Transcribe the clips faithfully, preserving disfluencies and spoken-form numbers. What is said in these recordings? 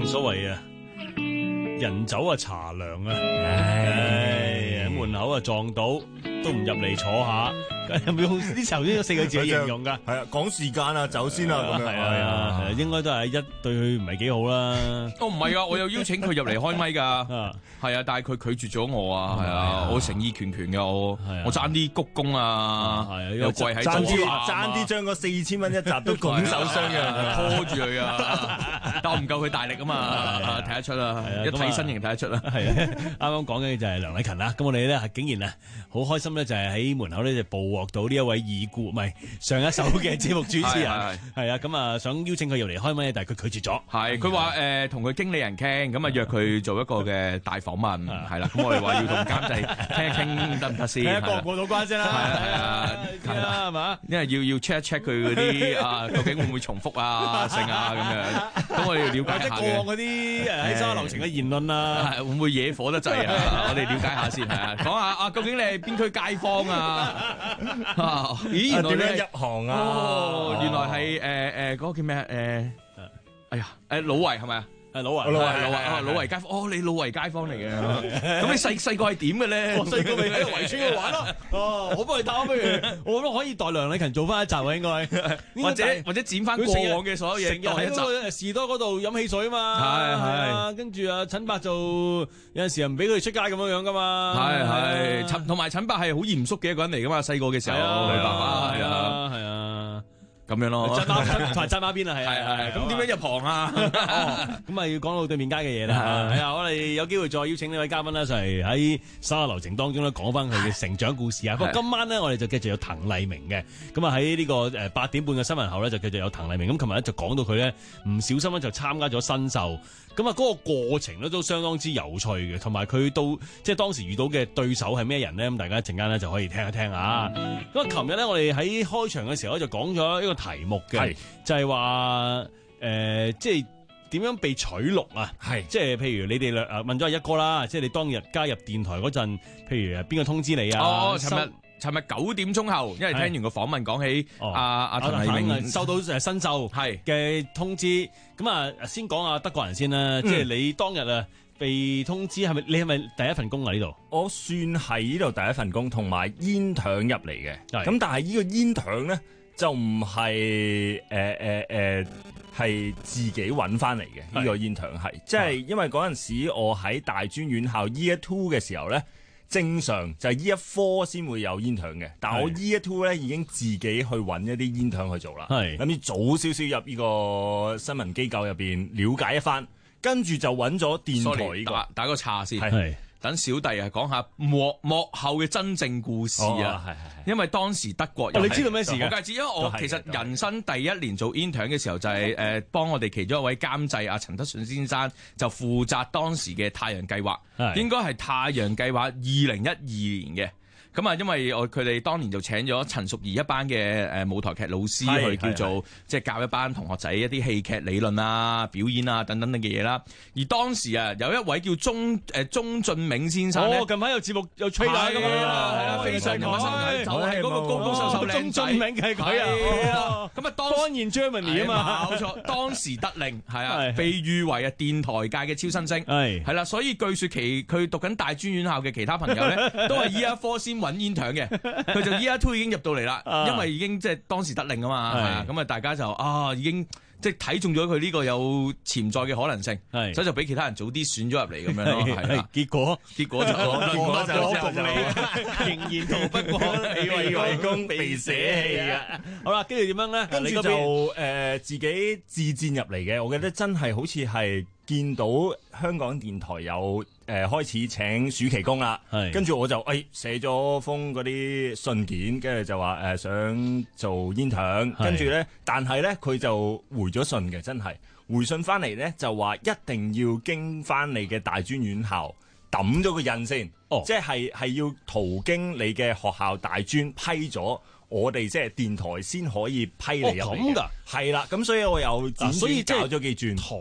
正所謂啊，人走啊茶涼啊，唉，喺門口啊撞到都唔入嚟坐下，有冇用啲頭先嗰四個字去形容㗎？ 係啊，講時間啊，走先啦咁樣。 係啊係啊，應該都係一對佢唔係幾好啦。 哦，唔係啊，我有邀請佢入嚟開咪㗎。係啊，但係佢拒絕咗我啊，係啊，我誠意拳拳嘅我，我爭啲鞠躬啊，又跪喺爭啲度爭啲將個四千蚊一集都拱手相讓， 拖住佢啊，但我唔夠佢大力啊嘛，睇得出啦，一睇身形睇得出啦。 係啊，啱啱講緊嘅就係梁禮勤啦，咁我哋咧竟然啊好開心咧，就係喺門口咧就捕獲到呢一位已故唔係上一手嘅節目主持人，係啊，咁啊想邀請佢入嚟開咪，但係佢拒絕咗。 係佢話誒同佢經理人傾，咁啊約佢做一個嘅大訪問，係啦，咁我哋話要同監製傾一傾得唔得先？ 睇下過唔過到關先啦。 係啊，係啊，係嘛？因為要要 check 一 check 佢嗰啲啊，究竟會唔會重複啊、性啊咁樣。咁我哋要了解下嘅。 過往嗰啲誒喺沙樓城嘅言論啊， 會唔會惹火得滯啊？我哋了解下先係啊，講下啊，究竟你係邊區街坊啊？咦，原來點樣入行啊？ 哦，原來係誒誒嗰個叫咩啊？誒，哎呀，誒老圍係咪啊？ 係老圍， 老圍，老圍，老圍街坊。哦，你老圍街坊嚟嘅。咁你細細個係點嘅咧？ 我細個咪喺圍村度玩咯。哦，我幫你打，不如我都可以代梁禮勤做翻一集啊，應該。 或者或者剪翻過往嘅所有嘢， 成日喺嗰個士多嗰度飲汽水啊嘛。 係係。 跟住啊，陳伯就有陣時又唔俾佢哋出街咁樣樣噶嘛。 係係。陳同埋陳伯係好嚴肅嘅一個人嚟噶嘛，細個嘅時候。佢爸爸係啊係啊。咁樣咯， 紮孖同埋紮孖邊啊，係係係，咁點樣入行啊？ 咁啊要講到對面街嘅嘢啦。係啊，我哋有機會再邀請呢位嘉賓咧，上嚟喺沙流程當中咧講翻佢嘅成長故事啊。不過今晚咧，我哋就繼續有滕麗明嘅。咁啊喺呢個誒八點半嘅新聞後咧，就繼續有滕麗明。咁琴日咧就講到佢咧唔小心咧就參加咗新秀。咁啊，嗰個過程咧都相當之有趣嘅，同埋佢到即係當時遇到嘅對手係咩人咧？咁大家一陣間咧就可以聽一聽啊。咁啊，琴日咧我哋喺開場嘅時候咧就講咗一個題目嘅，就係話誒，即係點樣被取錄啊？係即係譬如你哋兩誒問咗阿一哥啦，即係你當日加入電台嗰陣，譬如誒邊個通知你啊？ 哦，尋日。尋日九點鐘後，因為聽完個訪問講起阿阿滕麗明收到誒新秀係嘅通知，咁啊先講阿德國人先啦，即係你當日啊被通知係咪？你係咪第一份工啊？呢度我算係呢度第一份工，同埋煙腸入嚟嘅。咁但係呢個煙腸咧就唔係誒誒誒係自己揾翻嚟嘅。呢個煙腸係即係因為嗰陣時我喺大專院校 Year Two 嘅時候咧。正常就係呢一科先會有煙腸嘅，但係我 Year Two 咧已經自己去揾一啲煙腸去做啦。係諗住早少少入呢個新聞機構入邊了解一番，跟住就揾咗電台呢個打打個岔先。係等小弟啊講下幕幕後嘅真正故事啊。係係係。因為當時德國人， 你知道咩事嘅？ 我介知，因為我其實人生第一年做 intern 嘅時候就係誒幫我哋其中一位監製阿陳德順先生就負責當時嘅太陽計劃，應該係太陽計劃二零一二年嘅。咁啊，因為我佢哋當年就請咗陳淑儀一班嘅誒舞台劇老師去叫做即係教一班同學仔一啲戲劇理論啊、表演啊等等嘅嘢啦。而當時啊，有一位叫鐘誒鐘俊銘先生咧， 哦，近排有節目有吹下㗎嘛，係啊，非常有身， 就係嗰個高高瘦瘦靚仔， 鐘俊銘係佢啊。 咁啊，當然 Germany 啊嘛， 冇錯，當時得令係啊，被譽為啊電台界嘅超新星，係係啦，所以據說其佢讀緊大專院校嘅其他朋友咧，都係依一科先揾煙腸嘅，佢就 Year Two 已經入到嚟啦，因為已經即係當時得令啊嘛，咁啊大家就啊已經即係睇中咗佢呢個有潛在嘅可能性，所以就俾其他人早啲選咗入嚟咁樣咯，係啦。 結果結果就結果就仍然逃不過你為為公被捨棄啊！好啦，跟住點樣咧？ 跟住就誒自己自薦入嚟嘅，我覺得真係好似係見到香港電台有。誒、呃、開始請暑期工啦，跟住我就誒寫咗封嗰啲信件，跟住就話誒、呃、想做煙腸，跟住咧，但係咧佢就回咗信嘅，真係回信翻嚟咧就話一定要經翻你嘅大專院校揼咗個印先，哦、即係係要途經你嘅學校大專批咗。我哋即係電台先可以批你入嚟嘅，係啦，咁所以我又剪轉搞咗幾轉。 台啊，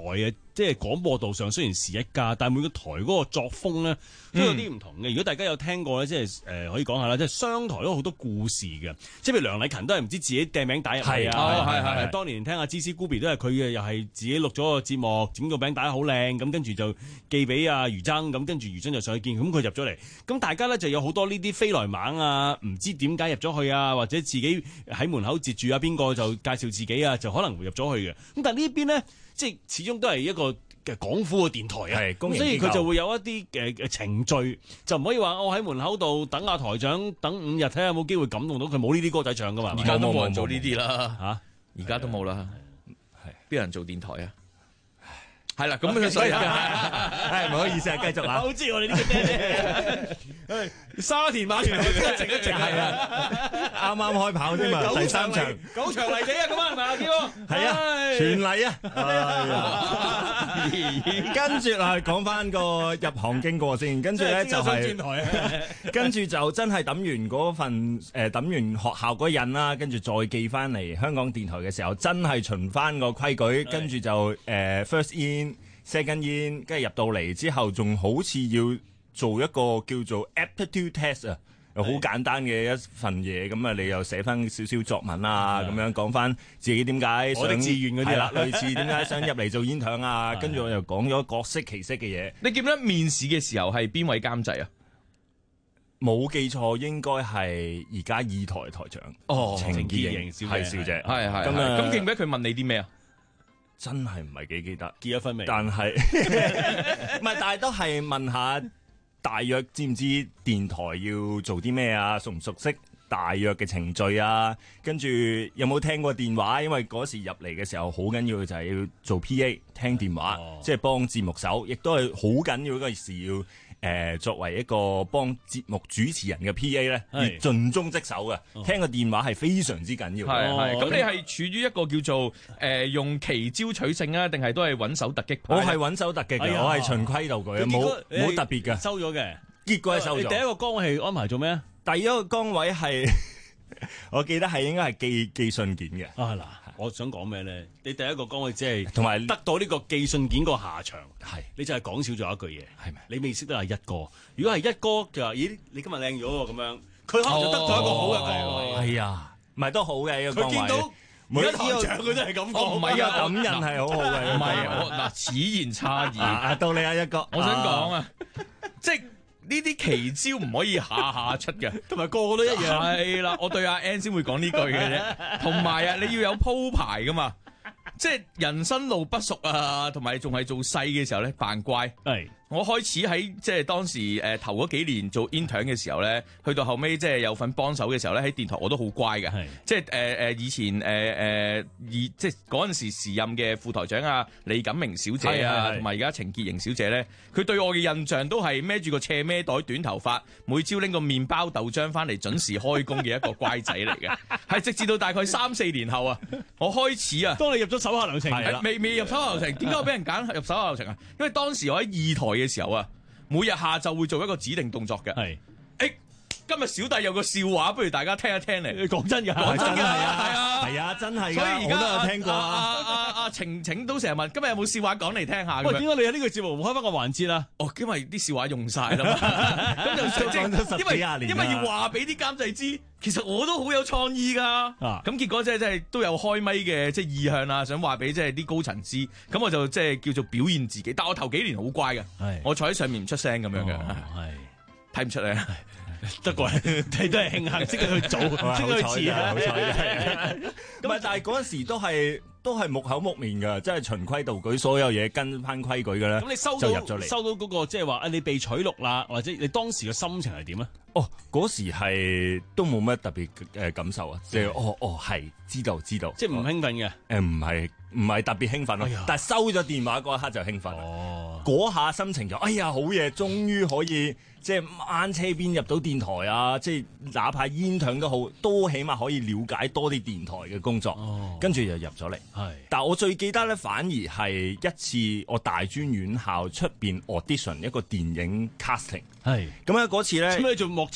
即係廣播道上雖然是一家，但係每個台嗰個作風咧都有啲唔同嘅。如果大家有聽過咧，即係誒可以講下啦，即係商台都好多故事嘅。即係譬如梁禮勤都係唔知自己掟餅帶入去啊，係係係。當年聽阿芝芝 Gubi 都係佢嘅，又係自己錄咗個節目，整個餅帶好靚，咁跟住就寄俾阿余爭，咁跟住余爭就上去見，咁佢入咗嚟。咁大家咧就有好多呢啲飛來猛啊，唔知點解入咗去啊，或者自己喺門口截住啊，邊個就介紹自己啊，就可能會入咗去嘅。咁但係呢邊咧，即係始終都係一個嘅港府嘅電台啊，咁所以佢就會有一啲誒嘅程序，就唔可以話我喺門口度等下台長等五日睇下有冇機會感動到佢，冇呢啲歌仔唱噶嘛。 而家都冇人做呢啲啦嚇， 而家都冇啦，係邊有人做電台啊？係啦，咁所以係唔好意思啊，繼續啊！ 好知我哋呢個咩？沙田馬場一直一直係啊， 啱啱開跑啫嘛，第三場九場嚟幾啊？咁啊係咪啊？叫係啊，全嚟啊！跟住啊，講翻個入行經過先，跟住咧就係跟住就真係抌完嗰份誒抌完學校嗰印啦，跟住再寄翻嚟香港電台嘅時候，真係循翻個規矩，跟住就誒 first in。second in， 跟住入到嚟之後，仲好似要做一個叫做 aptitude test 啊，又好簡單嘅一份嘢，咁啊，你又寫翻少少作文啊，咁樣講翻自己點解想我哋志願嗰啲啦，類似點解想入嚟做煙腸啊，跟住我又講咗各式其式嘅嘢。 你記唔記得面試嘅時候係邊位監製啊？ 冇記錯，應該係而家二台台長哦， 程潔瑩小姐，小姐， 係係。咁啊，咁記唔記得佢問你啲咩啊？ 真係唔係幾記得， 結咗婚未？ 但係唔係，但係都係問下大約知唔知電台要做啲咩啊？熟唔熟悉大約嘅程序啊？跟住有冇聽過電話？因為嗰時入嚟嘅時候好緊要嘅就係要做 P A 聽電話，哦、即係幫節目手，亦都係好緊要嗰時要。誒、呃、作為一個幫節目主持人嘅 P A 咧，要盡忠職守嘅，哦、聽個電話係非常之緊要。係係，咁、哦、你係處於一個叫做誒、呃、用奇招取勝啊，定係都係穩守突擊派？我係穩守突擊嘅，哎、呀我係循規蹈矩，冇冇特別嘅。 收咗嘅， 結果係收咗。 你第一個崗位係安排做咩啊？ 第一個崗位係我記得係應該係寄寄信件嘅。 啊嗱。我想講咩咧？你第一個崗位即係同埋得到呢個寄信件個下場，係是你就係講少咗一句嘢，係咪嗎？你未識得係一哥，如果係一哥就話：咦，你今日靚咗喎咁樣，佢可能就得咗一個好嘅崗位。係啊，唔係都好嘅一個崗位。佢見到每一台長佢都係咁講，唔係啊，感人係好好嘅。唔係我嗱，此言差矣。啊，到你啊，一哥， 我想講啊，即係。呢啲奇招唔可以下下出嘅， 同埋個個都一樣。 係啦，我對阿 N 先會講呢句嘅啫。同埋啊，你要有鋪排噶嘛，即係人生路不熟啊，同埋仲係做細嘅時候咧，扮乖。係。我開始喺即係當時誒、呃、頭嗰幾年做 intern 嘅時候咧，去到後尾即係有份幫手嘅時候咧，喺電台我都好乖嘅，是即係誒誒以前誒誒、呃、以即係嗰陣時時任嘅副台長啊李錦明小姐啊，同埋而家程潔瑩小姐咧，佢對我嘅印象都係孭住個斜孭袋、短頭髮，每朝拎個麵包豆漿翻嚟準時開工嘅一個乖仔嚟嘅，係直至到大概三四年後啊，我開始啊， 當你入咗手下留情， 未未入手下留情，點解我俾人揀入手下留情啊？因為當時我喺二台嘅時候啊，每日下晝會做一個指定動作嘅。係，誒，今日小弟有個笑話，不如大家聽一聽嚟。你講真㗎，講真㗎，係啊，係啊，係啊，真係。所以而家我都有聽過啊。阿阿晴晴都成日問，今日有冇笑話講嚟聽下？ 喂，點解你喺呢個節目唔開翻個環節啊？ 哦，因為啲笑話用晒啦嘛。咁就講咗十幾廿年。因為要話俾啲監製知，其實我都好有創意㗎。啊，咁結果即係即係都有開咪嘅即係意向啊，想話俾即係啲高層知。咁我就即係叫做表現自己。但我頭幾年好乖嘅，我坐喺上面唔出聲咁樣嘅，係睇唔出嚟。得個，你都係慶幸識佢去做，識佢去遲啊！好彩， 唔係，但係嗰陣時都係都係木口木面㗎，即係循規蹈矩，所有嘢跟翻規矩嘅咧。咁你收到就入咗嚟，收到嗰個即係話啊，你被取錄啦，或者你當時嘅心情係點咧？哦，嗰時係都冇乜特別誒感受啊，即係哦哦係知道知道，即係唔興奮嘅。誒唔係唔係特別興奮咯，但係收咗電話嗰一刻就興奮。哦，嗰下心情就哎呀好嘢，終於可以。即係掹車邊入到電台啊！即係哪怕煙筒都好，都起碼可以了解多啲電台嘅工作。哦、跟住就入咗嚟。係是，但係我最記得咧，反而係一次我大專院校出邊 audition 一個電影 casting。係是，咁咧嗰次咧，點解你做幕前啊？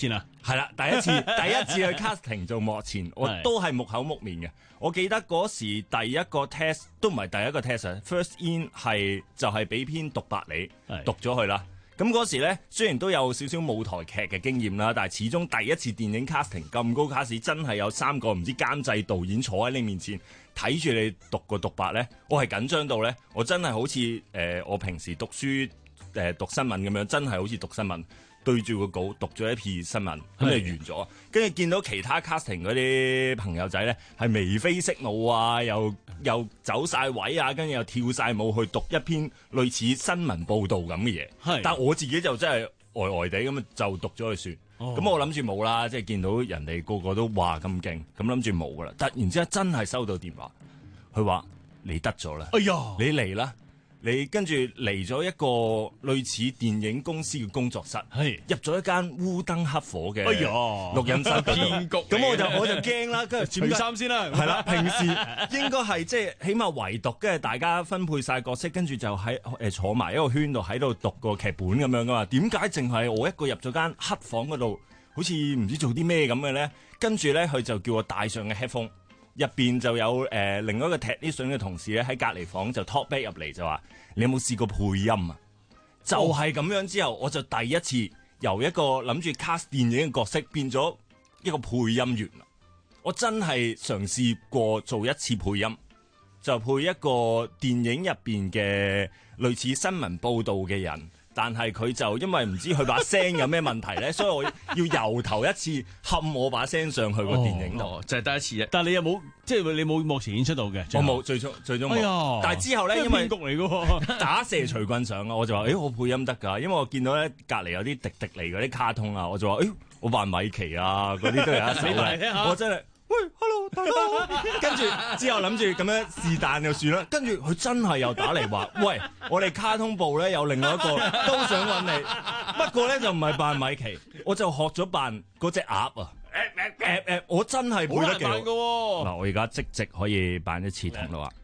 係啦，第一次第一次去 casting 做幕前，我都係木口木面嘅。我記得嗰時第一個 test 都唔係第一個 test，first in 係就係俾篇獨白你讀咗去啦。咁嗰時咧，雖然都有少少舞台劇嘅經驗啦，但係始終第一次電影 casting 咁高卡士，真係有三個唔知監製導演坐喺你面前睇住你讀個獨白咧，我係緊張到咧，我真係好似誒、呃、我平時讀書誒、呃、讀新聞咁樣，真係好似讀新聞。對住個稿讀咗一篇新聞，咁就完咗。跟住見到其他 casting 嗰啲朋友仔咧，係眉飛色舞啊，又又走晒位啊，跟住又跳晒舞去讀一篇類似新聞報導咁嘅嘢。但我自己就真係呆呆地咁就讀咗去算。咁、哦、我諗住冇啦，即係見到人哋個個都話咁勁，咁諗住冇噶啦。突然之間真係收到電話，佢話你得咗啦，哎呀，你嚟啦！你跟住嚟咗一個類似電影公司嘅工作室，入咗一間烏燈黑火嘅錄音室騙局，咁我就我就驚啦，跟住除衫先啦， 係啦，平時應該係即係起碼圍讀，跟住大家分配晒角色，跟住就喺誒坐埋一個圈度喺度讀個劇本咁樣噶嘛？點解淨係我一個入咗間黑房嗰度，好似唔知做啲咩咁嘅咧？跟住咧，佢就叫我戴上嘅 headphone。入邊就有誒、呃、另外一個 technician 嘅同事咧喺隔離房就 talk back 入嚟就話：你有冇試過配音啊？就係、是、咁樣之後，我就第一次由一個諗住 cast 電影嘅角色變咗一個配音員啦。我真係嘗試過做一次配音，就配一個電影入邊嘅類似新聞報導嘅人。但係佢就因為唔知佢把聲有咩問題咧，所以我要由頭一次冚我把聲上去個電影度、 哦哦，就係、是、第一次啫。 但係你有冇即係你冇幕前演出到嘅？ 我冇，最終最終冇。哎、呀但係之後咧，因為局嚟嘅打蛇隨棍上啊，我就話：誒、欸，我配音得㗎，因為我見到咧隔離有啲迪迪尼嗰啲卡通啊，我就話：誒、欸，我扮米奇啊，嗰啲都有一手嘅。我真係。喂 ，hello，大家好。跟住之後諗住咁樣是但就算啦。跟住佢真係又打嚟話：喂，我哋卡通部咧有另外一個都想揾你，不過咧就唔係扮米奇，我就學咗扮嗰隻鴨啊。誒誒誒，我真係配得幾好嘅。嗱，我而家即即可以扮一次銅鑼鴨。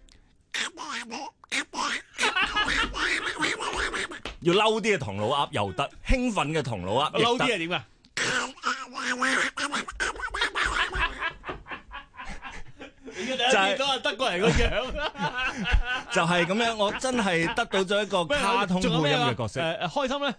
要嬲啲嘅銅鑼鴨又得，興奮嘅銅鑼鴨嬲啲係點啊？就係都係德國人個樣， 就係咁樣。我真係得到咗一個卡通配音嘅角色。 誒誒，開心咧。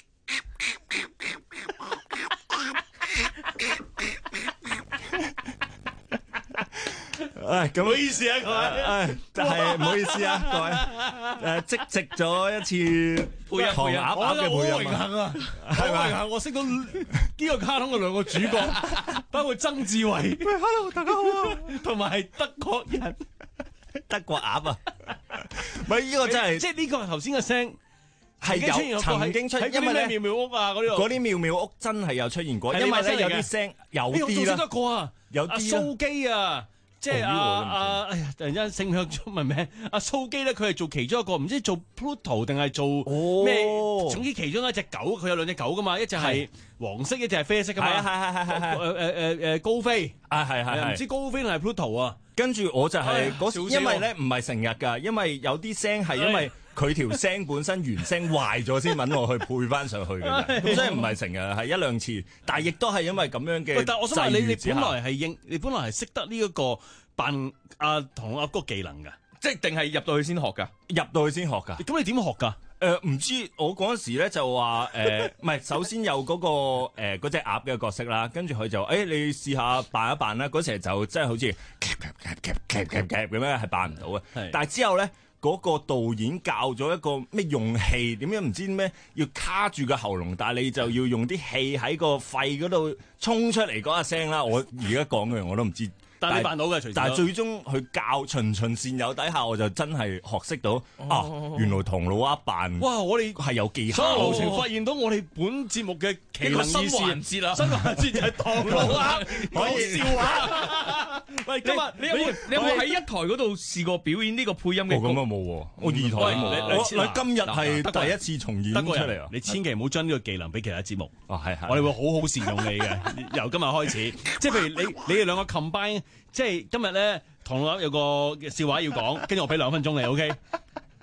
誒，咁唔好意思啊，各位。 誒，就係唔好意思啊，各位。誒，即席咗一次配音唐鴨鴨嘅配音啊，好榮幸啊，好榮幸，我識到呢個卡通嘅兩個主角，包括曾志偉。喂 ，hello， 大家好啊，同埋德國人， 德國鴨啊。咪呢個真係， 即係呢個頭先嘅聲。 係有曾經出現，因為咧妙妙屋啊嗰啲， 嗰啲妙妙屋真係有出現過，因為咧有啲聲有啲啦， 得過啊， 有啲阿蘇基啊，即係阿阿哎呀，突然間姓向中文名，阿蘇基咧佢係做其中一個，唔知做 Pluto 定係做咩，總之其中一隻狗，佢有兩隻狗噶嘛，一隻係黃色，一隻係啡色噶嘛， 係係係係係， 誒誒誒誒高飛啊係係係， 唔知高飛定係 Pluto 啊， 跟住我就係嗰，因為咧唔係成日㗎，因為有啲聲係因為。佢條聲本身原聲壞咗先揾我去配翻上去嘅啫，咁所以唔係成日係一兩次，但係亦都係因為咁樣嘅。 但係我想問你，你本來係應，你本來係識得呢一個扮阿唐阿哥技能㗎， 即係定係入到去先學㗎？ 入到去先學㗎。 咁你點學㗎？ 誒唔知我嗰陣時咧就話誒，唔係首先有嗰個誒嗰隻鴨嘅角色啦，跟住佢就誒你試下扮一扮啦。嗰時就真係好似咁樣係扮唔到嘅，但係之後咧。嗰個導演教咗一個咩用氣，點樣唔知咩要卡住個喉嚨，但係你就要用啲氣喺個肺嗰度衝出嚟嗰下聲啦。我而家講嘅我都唔知。 但係你扮到嘅， 但係最終佢教循循善誘底下，我就真係學識到、哦、啊！原來銅鑼鴨扮哇，我哋係有技巧。 所以流程發現到我哋本節目嘅奇能異事環節啦，新環節就係銅鑼鴨講笑話。喂，今日你有冇你有冇喺一台嗰度試過表演呢個配音嘅？ 咁啊冇喎，我二台冇。我今日係第一次重演出嚟啊！ 你千祈唔好將呢個技能俾其他節目。 哦，係係， 我哋會好好善用你嘅，由今日開始。即係譬如你你哋兩個 combine。即係今日咧，唐老鴨有個笑話要講，跟住我俾兩分鐘你，OK？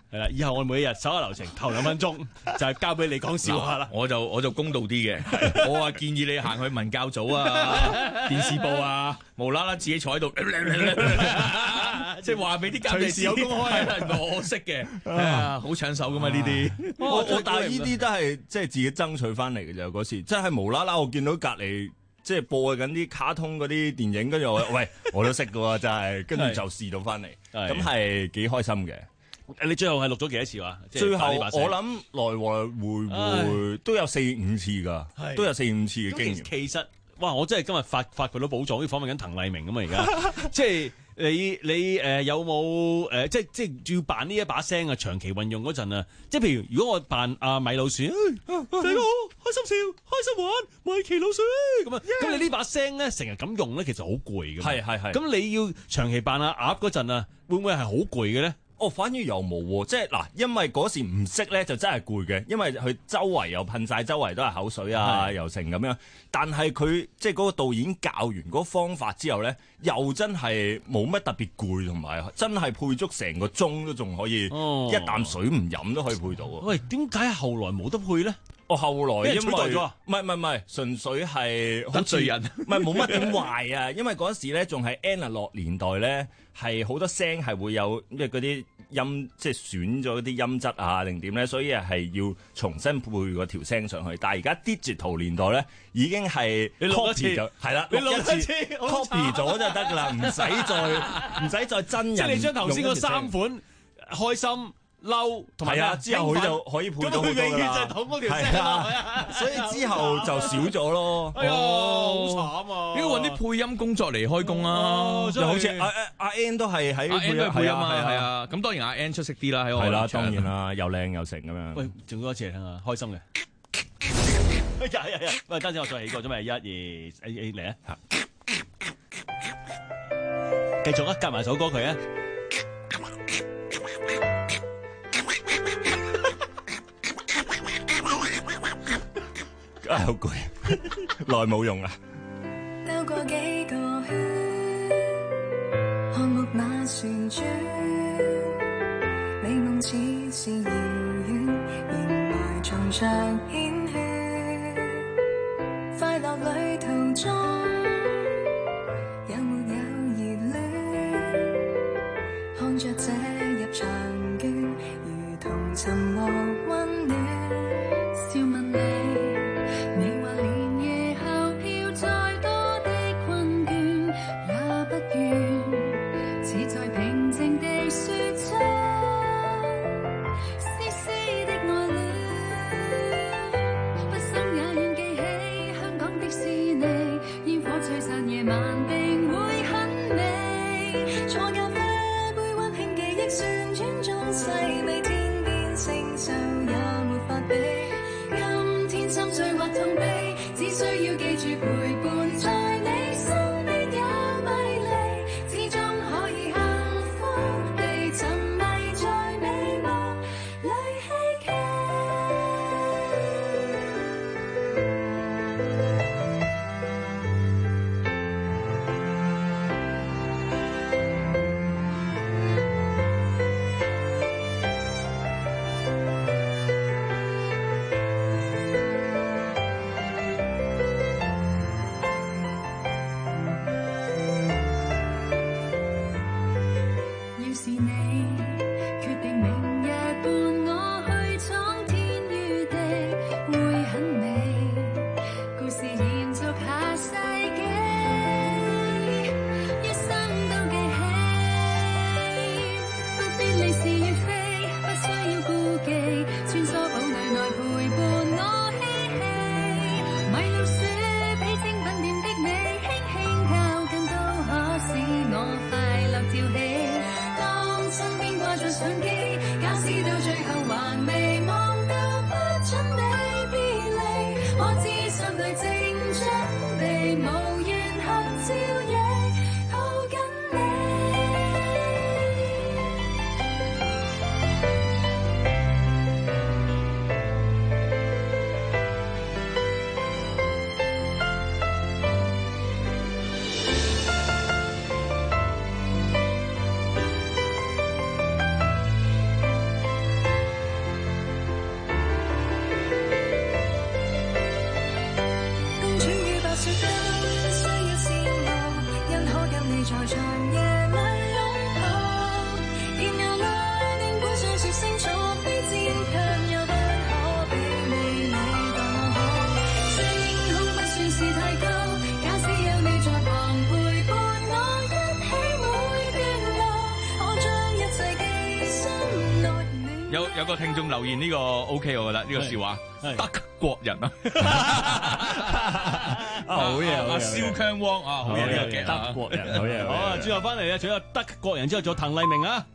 係啦，以後我每一日手下留情，頭兩分鐘就係交俾你講笑話啦。 我就我就公道啲嘅，我話建議你行去文教組啊、電視部啊，無啦啦自己坐喺度，即係話俾啲監製知有公開，我識嘅，係啊，好搶手噶嘛呢啲。 我我但係呢啲都係即係自己爭取翻嚟嘅啫，嗰時即係無啦啦，我見到隔離。即係播緊啲卡通嗰啲電影，跟住我喂我都識嘅喎，真係，跟住就試到翻嚟，咁係幾開心嘅。 你最後係錄咗幾多次話？ 最後我諗來來回回都有四五次㗎，都有四五次嘅經驗。 其實哇，我真係今日發發掘到寶藏，好似訪問緊滕麗明咁啊！而家即係你你誒、呃、有冇誒、呃、即係即係要扮呢一把聲啊？長期運用嗰陣啊，即係譬如如果我扮阿米老鼠，哎、大家好，開心笑，開心玩，米奇老鼠咁啊，咁 Yeah. 你呢把聲咧成日咁用咧，其實好攰㗎嘛。係係係。咁你要長期扮阿鴨嗰陣啊，會唔會係好攰嘅咧？ 哦，反而又冇喎，即係嗱，因為嗰時唔識咧，就真係攰嘅，因為佢周圍又噴晒，周圍都係口水啊，的又成咁樣。但係佢即係嗰個導演教完嗰個方法之後咧，又真係冇乜特別攰，同埋真係配足成個鐘都仲可以，哦、一啖水唔飲都可以配到喎。 喂，點解後來冇得配咧？ 我、哦、後來因為取代咗， 唔係唔係唔係，純粹係得罪人， 唔係冇乜點壞啊！因為嗰時咧仲係 analog 年代咧，係好多聲係會有即係嗰啲音，即係選咗啲音質啊定點咧，所以係要重新配個條聲上去。但係而家 digital 年代咧，已經係 copy 咗，係啦， 你錄一次 copy 咗就得㗎啦，唔使再唔使再真人。 即係你將頭先嗰三款開心。嬲同埋啊，之後佢就可以配到好多㗎啦。係啊，所以之後就少咗咯。 哎呀，好慘啊！ 應該揾啲配音工作嚟開工啊。 就好似阿阿 N 都係喺阿 N 都係配音啊，係啊。咁當然阿 N 出色啲啦，喺我係啦，當然啦，又靚又成咁樣。 喂，仲多一次嚟聽下，開心嘅。呀呀呀！喂，等陣我再起過，準備一二 A A 嚟啊！繼續啊，夾埋首歌佢啊！ 啊，好攰，耐冇用啦。 兜過幾個圈，看木馬旋轉，美夢似是遙遠，原來仲像煙圈。快樂旅途中，有沒有熱戀？看着這入場券，如同尋獲溫暖。笑問你。你話連夜後飄再多的困倦，也不願，似在平靜地說出絲絲的愛戀。不生也願記起香港的士尼，煙火璀璨夜晚定會很美。坐咖啡杯溫馨記憶旋轉中細味，天邊星宿也沒法比。心碎或痛悲，只需要記住陪伴在你身邊有迷離，始終可以幸福地沉迷在美夢裏希冀。 個聽眾留言呢個 OK， 我覺得呢個笑話德國人啊， 好嘢， 阿蕭強汪啊，好嘢呢個嘅德國人，好嘢。好啊，最後翻嚟咧，除咗德國人之後，仲有滕麗明啊。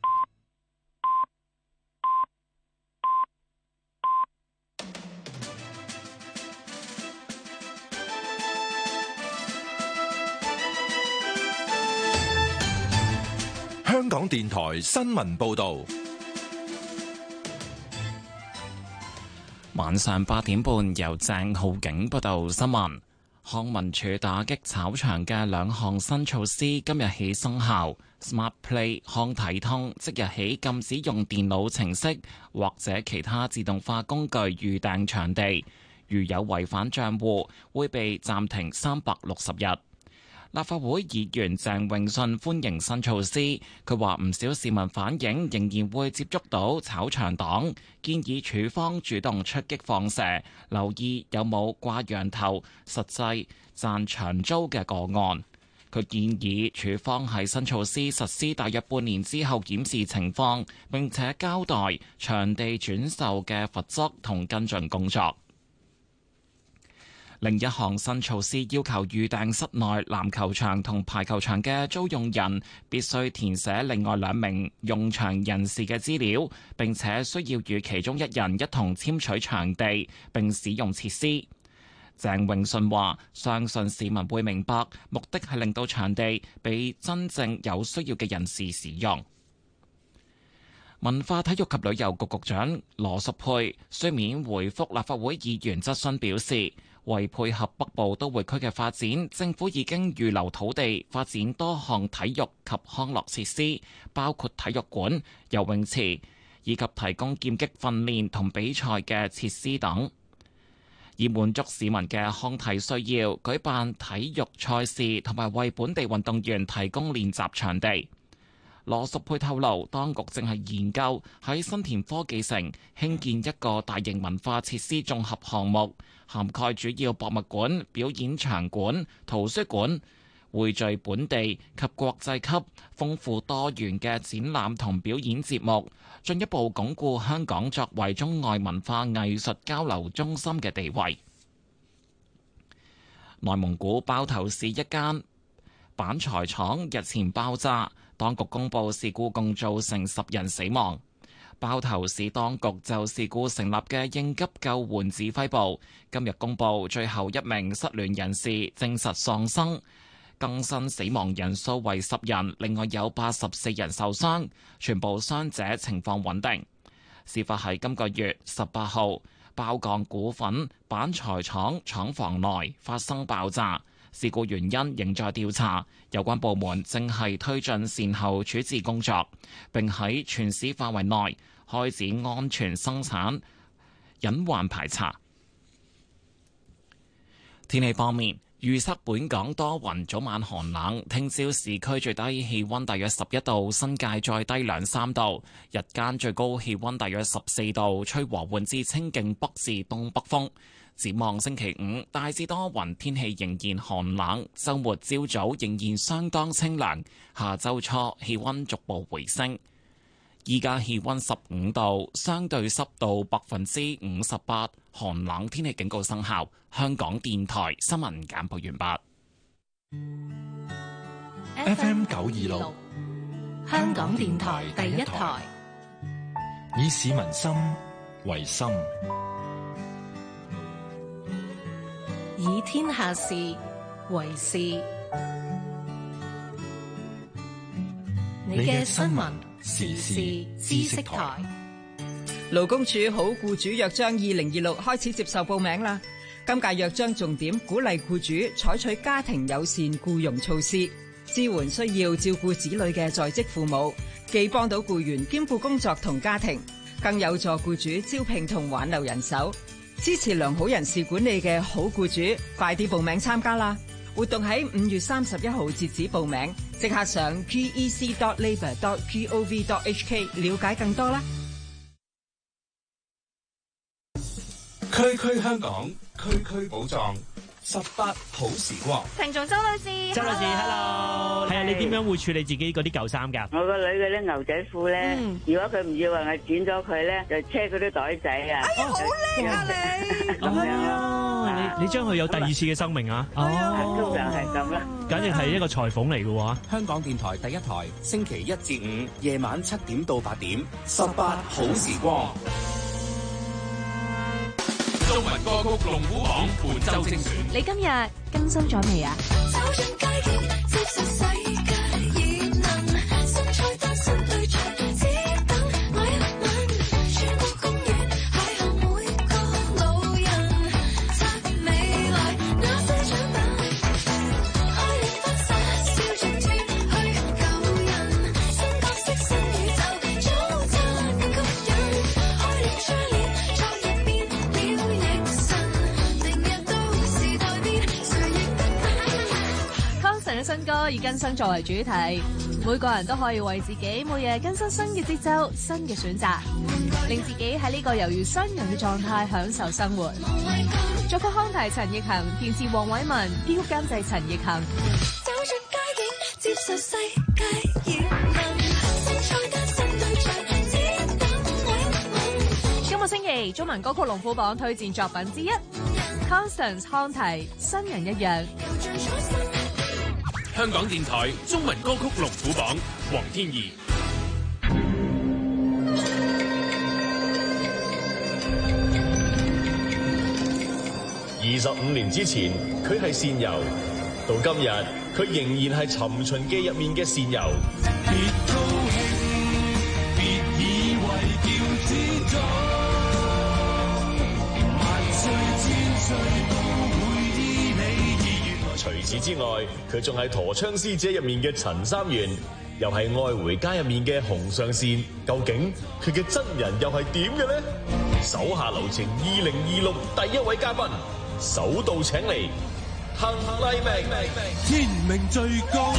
香港電台新聞報道， 晚上八點半由鄭浩景報道新聞。康文署打擊炒場嘅兩項新措施今日起生效。Smart Play 康體通即日起禁止用電腦程式或者其他自動化工具預訂場地，如有違反賬戶會被暫停三百六十日。立法會議員鄭泳舜歡迎新措施，佢話唔少市民反映仍然會接觸到炒場黨，建議署方主動出擊放蛇，留意有冇掛羊頭實際賺長租嘅個案。佢建議署方喺新措施實施大約半年之後檢視情況，並且交代場地轉售嘅罰則同跟進工作。另一項新措施要求預訂室內籃球場同排球場嘅租用人必須填寫另外兩名用場人士嘅資料，並且需要與其中一人一同簽取場地並使用設施。鄭泳舜話：相信市民會明白，目的係令到場地俾真正有需要嘅人士使用。文化體育及旅遊局局長羅淑佩書面回覆立法會議員質詢表示，為配合北部都會區嘅發展，政府已經預留土地發展多項體育及康樂設施，包括體育館、游泳池以及提供劍擊訓練同比賽嘅設施等，以滿足市民嘅康體需要，舉辦體育賽事同埋為本地運動員提供練習場地。羅淑佩透露，當局正係研究喺新田科技城興建一個大型文化設施綜合項目，涵蓋主要博物館、表演場館、圖書館，匯聚本地及國際級豐富多元嘅展覽同表演節目，進一步鞏固香港作為中外文化藝術交流中心嘅地位。內蒙古包頭市一間板材廠日前爆炸，當局公布事故共造成十人死亡。包頭市當局就事故成立嘅應急救援指揮部今日公布最後一名失聯人士證實喪生，更新死亡人數為十人，另外有八十四人受傷，全部傷者情況穩定。事發喺今個月十八號，包鋼股份板材廠廠房內發生爆炸。事故原因仍在調查，有關部門正係推進善後處置工作，並喺全市範圍內開展安全生產隱患排查。天氣方面，預測本港多雲，早晚寒冷，聽朝市區最低氣溫大約十一度，新界再低兩三度，日間最高氣溫大約十四度，吹和緩至清勁北至東北風。展望星期五，大致多雲，天氣仍然寒冷，週末朝早仍然相當清涼，下週初氣溫逐步回升。依家氣溫十五度，相對濕度百分之五十八，寒冷天氣警告生效。香港電台新聞簡報完畢。F M 九二六， 香港電台第一台， 以市民心為心， 以天下事為事。你嘅新聞時事知識台。 勞工處好僱主約章二零二六開始接受報名啦。今屆約章重點鼓勵僱主採取家庭友善僱傭措施，支援需要照顧子女嘅在職父母，既幫到僱員兼顧工作同家庭，更有助僱主招聘同挽留人手。支持良好人事管理嘅好僱主，快啲報名參加啦！活動喺五月三十一號截止報名，即刻上 p e c dot labour dot gov dot h k 了解更多啦。 區區香港，區區寶藏， 十八好時光。 聽眾周女士， 周女士 ，hello， 係啊，你點樣會處理自己嗰啲舊衫㗎？ 我個女嘅咧牛仔褲咧， 嗯、 如果佢唔要話，我剪咗佢咧，就車嗰啲袋仔啊。 哎呀，好叻啊你！ 係啊，你你將佢有第二次嘅生命啊！ 哦，通常係咁啦。 簡直係一個裁縫嚟嘅喎。 香港電台第一台，星期一至五夜晚七點到八點，十八好時光。 中文歌曲龍虎榜本周精選。 你今日更新咗未啊？走進街景，接受世界熱能，新菜單新對象，只等我一吻。穿過公園，邂逅每個路人，測未來那些獎品，開年婚紗，笑着脫去舊人，新角色新宇宙，早餐更吸引，開年初年，昨日變了逆神，明日到時代變，誰亦不等。康神嘅新歌以更新作為主題，每個人都可以為自己每日更新新嘅節奏、新嘅選擇，令自己喺呢個猶如新人嘅狀態享受生活。作曲康提陳奕恒，填詞黃偉文，編曲監製陳奕恒。走出街景，接受世界熱能，新菜單新對象，只等我一吻。今個星期中文歌曲龍虎榜推薦作品之一 ，Constance 康提新人一樣。 香港電台中文歌曲龍虎榜，黃天怡。 二十五年之前，佢係倩柔；到今日，佢仍然係《尋秦記》入面嘅倩柔。別高興，別以為叫自在，萬歲千歲都會依你意願。除此之外，佢仲係《陀槍師姐》入面嘅陳三元，又係《愛回家》入面嘅紅上線。究竟佢嘅真人又係點嘅呢？手下留情二零二六第一位嘉賓，首度請嚟滕麗明，天命最高。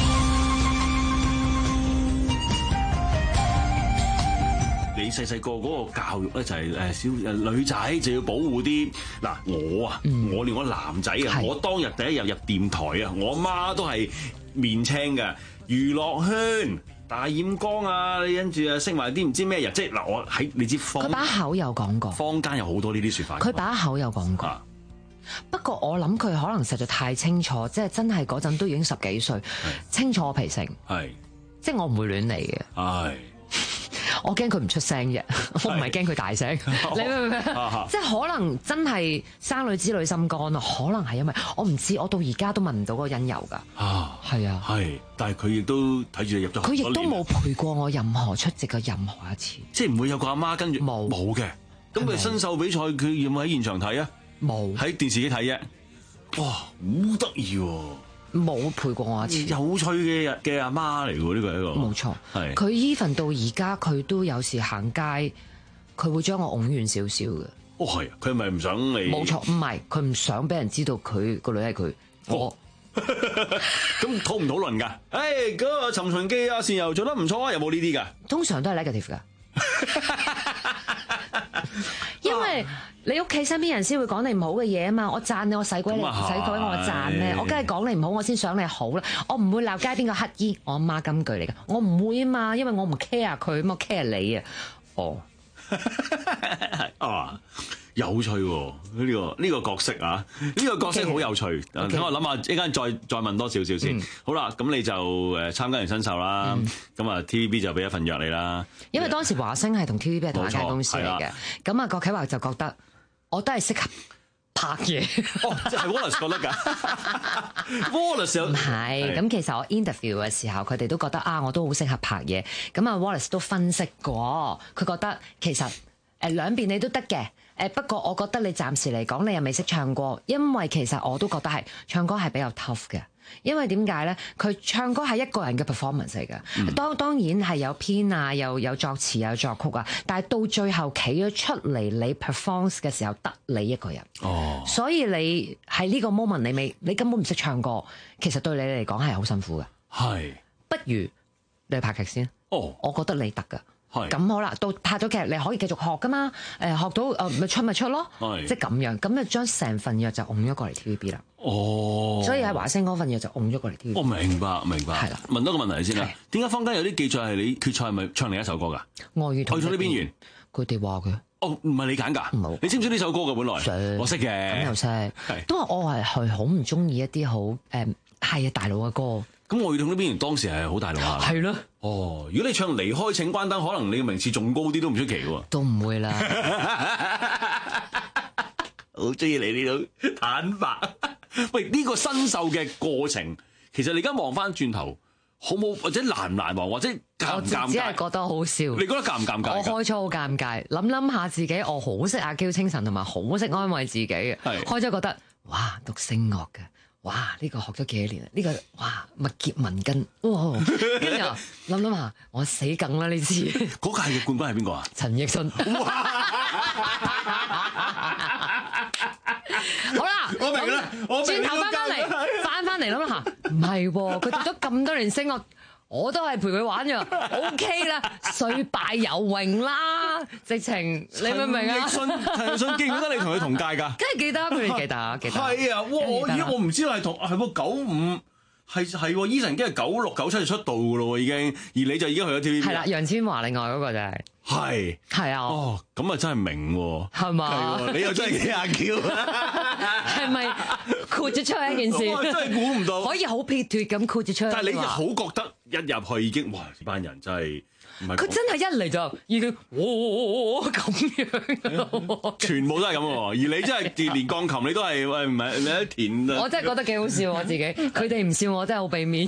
你細細個嗰個教育咧就係誒小誒女仔就要保護啲嗱我啊，嗯、我連我男仔啊，是我當日第一日入電台啊，我阿媽都係面青嘅，娛樂圈。大染缸啊！你跟住啊，識埋啲唔知咩人，即係嗱，我喺你知坊， 佢把口有講過， 坊間有好多呢啲説法。 佢把口有講過，啊、不過我諗佢可能實在太清楚，即係真係嗰陣都已經十幾歲，清楚我脾性，係即係我唔會亂嚟嘅，係。我驚佢唔出聲啫，我唔係驚佢大聲，你明唔明？即係可能真係生女子女心肝啊，可能係因為我唔知，我到而家都問唔到嗰個因由㗎。啊，係啊，係，但係佢亦都睇住你入咗，佢亦都冇陪過我任何出席嘅任何一次，即係唔會有個阿媽跟住冇冇嘅。咁佢新秀比賽，佢有冇喺現場睇啊？冇，喺電視機睇啫。哇，好得意喎！冇陪過我一次，有趣嘅嘅阿媽嚟喎，呢個係一個冇錯，係佢 even 到而家佢都有時行街，佢會將我擁遠少少嘅。哦，係啊，佢係咪唔想你？冇錯，唔係佢唔想俾人知道佢個女係佢。我咁討唔討論㗎？誒，嗰個《尋秦記》啊，倩柔做得唔錯啊，有冇呢啲㗎？通常都係 negative 㗎。因為你屋企身邊人先會講你唔好嘅嘢啊嘛，我讚你，我使鬼你使鬼我讚咩？我梗係講你唔好，我先想你好啦。我唔會鬧街邊個乞衣，我阿媽金句嚟㗎，我唔會啊嘛，因為我唔 care 佢，我 care 你啊。哦，啊，有趣喎！呢個呢個角色啊，呢個角色好有趣。等 Okay. 我諗下，一陣再再問多少少先。嗯、好啦，咁你就誒參加完新秀啦，咁啊、嗯、T V B 就俾一份約你啦。因為當時華星係同 T V B 係同一間公司嚟嘅，咁啊郭啟華就覺得我都係適合拍嘢。哦，即係 Wallace 覺得㗎。Wallace 唔係，咁其實我 interview 嘅時候，佢哋都覺得啊，我都好適合拍嘢。咁啊 Wallace 都分析過，佢覺得其實誒兩邊你都得嘅。誒不過我覺得你暫時嚟講，你又未識唱歌，因為其實我都覺得係唱歌係比較 tough 嘅。因為點解咧？佢唱歌係一個人嘅 performance 嚟嘅，嗯、當當然係有編啊，又有作詞有作曲啊，但係到最後企咗出嚟，你 performance 嘅時候得你一個人。哦，所以你喺呢個 moment 你未，你根本唔識唱歌，其實對你嚟講係好辛苦嘅。係是，不如你去拍劇先。哦，我覺得你得㗎。 咁好啦，到拍咗劇你可以繼續學噶嘛？誒學到誒咪出咪出咯，即係咁樣，咁就將成份約就㧬咗過嚟 T V B 啦。 哦， 所以喺華星嗰份嘢就㧬咗過嚟 T V B。 我明白明白。係啦，問多個問題先啦。點解坊間有啲記載係你決賽係咪唱另一首歌㗎？ 愛與痛愛與痛的邊緣， 佢哋話嘅。 哦，唔係你揀㗎？唔係。你知唔知呢首歌嘅本來？我識嘅。 咁又識。都話我係係好唔中意一啲好誒係啊大佬嘅歌。 咁愛與痛的邊緣當時係好大佬啊。係咯。哦，如果你唱離開請關燈，可能你嘅名次仲高啲都唔出奇喎。 都唔會啦。 好中意你呢種坦白。喂，呢個新秀嘅過程，其實你而家望翻轉頭，好冇或者難唔難忘，或者尷唔尷尬？ 我只係覺得好笑。 你覺得尷唔尷尬？ 我開初好尷尬，諗諗下自己，我好識阿嬌清神，同埋好識安慰自己嘅。開初覺得，哇，讀聲樂嘅，哇，呢個學咗幾多年啊？呢個哇，密結文根，哇，跟住諗諗下，我死梗啦呢次。 嗰屆嘅冠軍係邊個啊？ 陳奕迅。好啦， 我明啦，我轉頭翻翻嚟，翻翻嚟諗下，唔係喎，佢讀咗咁多年聲樂，我都係陪佢玩啫 ，O K 啦，雖敗猶榮啦，直情你明唔明啊？ 陳奕迅，陳奕迅記唔記得你同佢同屆㗎？ 梗係記得，佢哋記得，記得。 係啊，哇！我咦，我唔知道係同係喎九五。係係喎 Eason 已經係九六九七就出道㗎咯喎，已經，而你就已經去咗 T V B。係啦， 楊千嬅另外嗰個就係。 係。係啊。 哦，咁啊真係明喎。 係嘛？ 你又真係幾阿嬌。 係咪豁咗出去一件事？ 我真係估唔到。 可以好撇脱咁豁咗出去。 但係你好覺得一入去已經，哇！呢班人真係。 佢真係一嚟就已經，哇咁樣， 全部都係咁喎。而你真係連鋼琴你都係，喂唔係你喺田。 我真係覺得幾好笑我自己，佢哋唔笑我真係好俾面。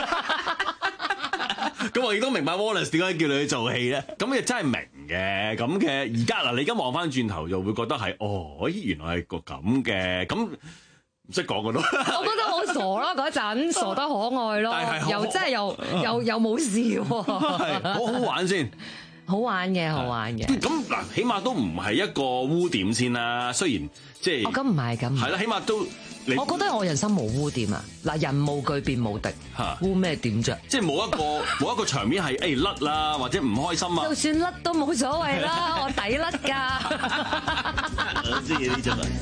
咁我亦都明白 Wallace 點解叫你去做戲咧。咁你真係明嘅。咁嘅而家嗱，你而家望翻轉頭就會覺得係，哦，原來係個咁嘅咁。唔識講嘅咯， 我覺得我傻咯嗰陣，傻得可愛咯，又真係又又又冇事喎， 好好玩先， 好玩嘅，好玩嘅。 咁嗱，起碼都唔係一個污點先啦。雖然即係， 哦，咁唔係咁， 係啦，起碼都， 我覺得我人生無污點啊！嗱，人無懼便無敵，污咩點啫？ 即係冇一個冇一個場面係誒甩啦，或者唔開心啊。 就算甩都冇所謂啦，我抵甩㗎。 我知呢種啊。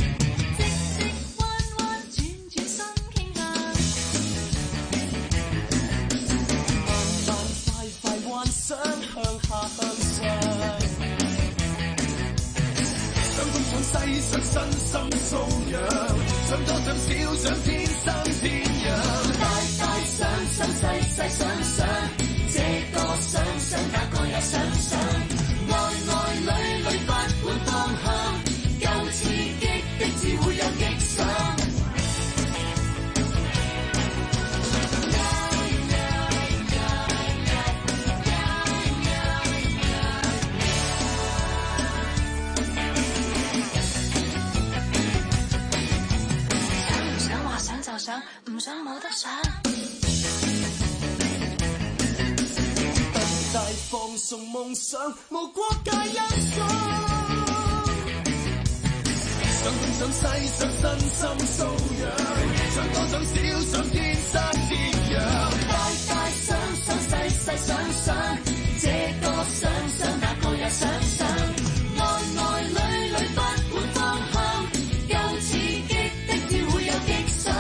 想向下向上，想東想西想身心素養，想多想少想天生天養，大大想想細細想想，這個想想那個也想想，愛愛侶侶不管方向，夠刺激的只會有激想。想唔想冇得想，大放送夢想無國界因素，想東想西想身心素養，想多想少想天生天養，大大想想細細想想，這個想想那個也想想，愛愛侶侶不管方向，夠刺激的只會有激想。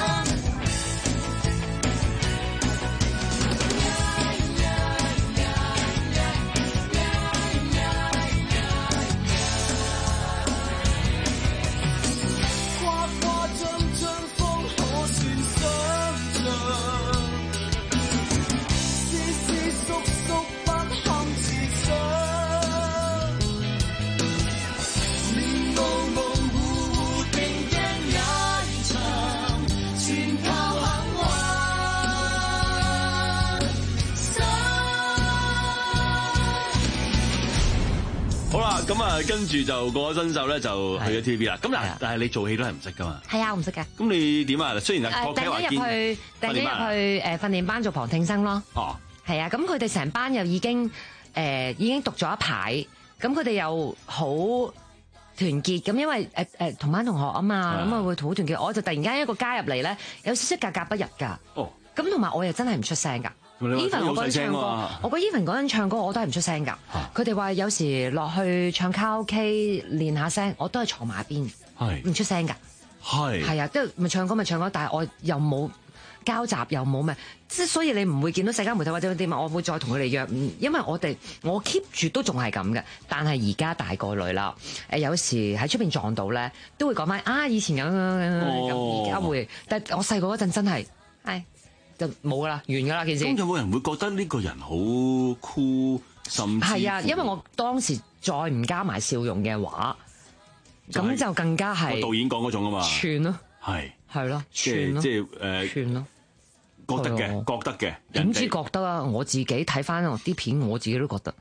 咁啊，跟住就過咗新秀咧，就去咗 T V B 啦。咁嗱，但係你做戲都係唔識噶嘛？ 係啊，我唔識噶。 咁你點啊？雖然係國企話入去，突然間入去誒訓練班做旁聽生咯。哦，係啊。咁佢哋成班又已經誒已經讀咗一排，咁佢哋又好團結。咁因為誒誒同班同學啊嘛，咁啊會好團結。我就突然間一個加入嚟咧，有少少格格不入㗎。哦。咁同埋我又真係唔出聲㗎。 Even 我嗰陣唱歌，我覺得 Even 嗰陣唱歌我都係唔出聲㗎。佢哋話有時落去唱卡拉 OK 練下聲，我都係坐埋一邊，唔出聲㗎。 係係啊，即係咪唱歌咪唱歌，但係我又冇交集，又冇咩，即係所以你唔會見到社交媒體或者點啊，我會再同佢哋約，因為我哋我 keep 住都仲係咁嘅，但係而家大個女啦，誒有時喺出邊撞到咧，都會講翻啊以前咁咁，而家會，但係我細個嗰陣真係，唉就冇噶啦，完㗎啦件事。 咁有冇人會覺得呢個人好酷，甚至係啊，因為我當時再唔加埋笑容嘅話。咁就更加係導演講嗰種啊嘛， 串咯， 係係咯， 即係即係誒， 串咯， 覺得嘅，覺得嘅， 點知覺得啊？我自己睇翻啲片，我自己都覺得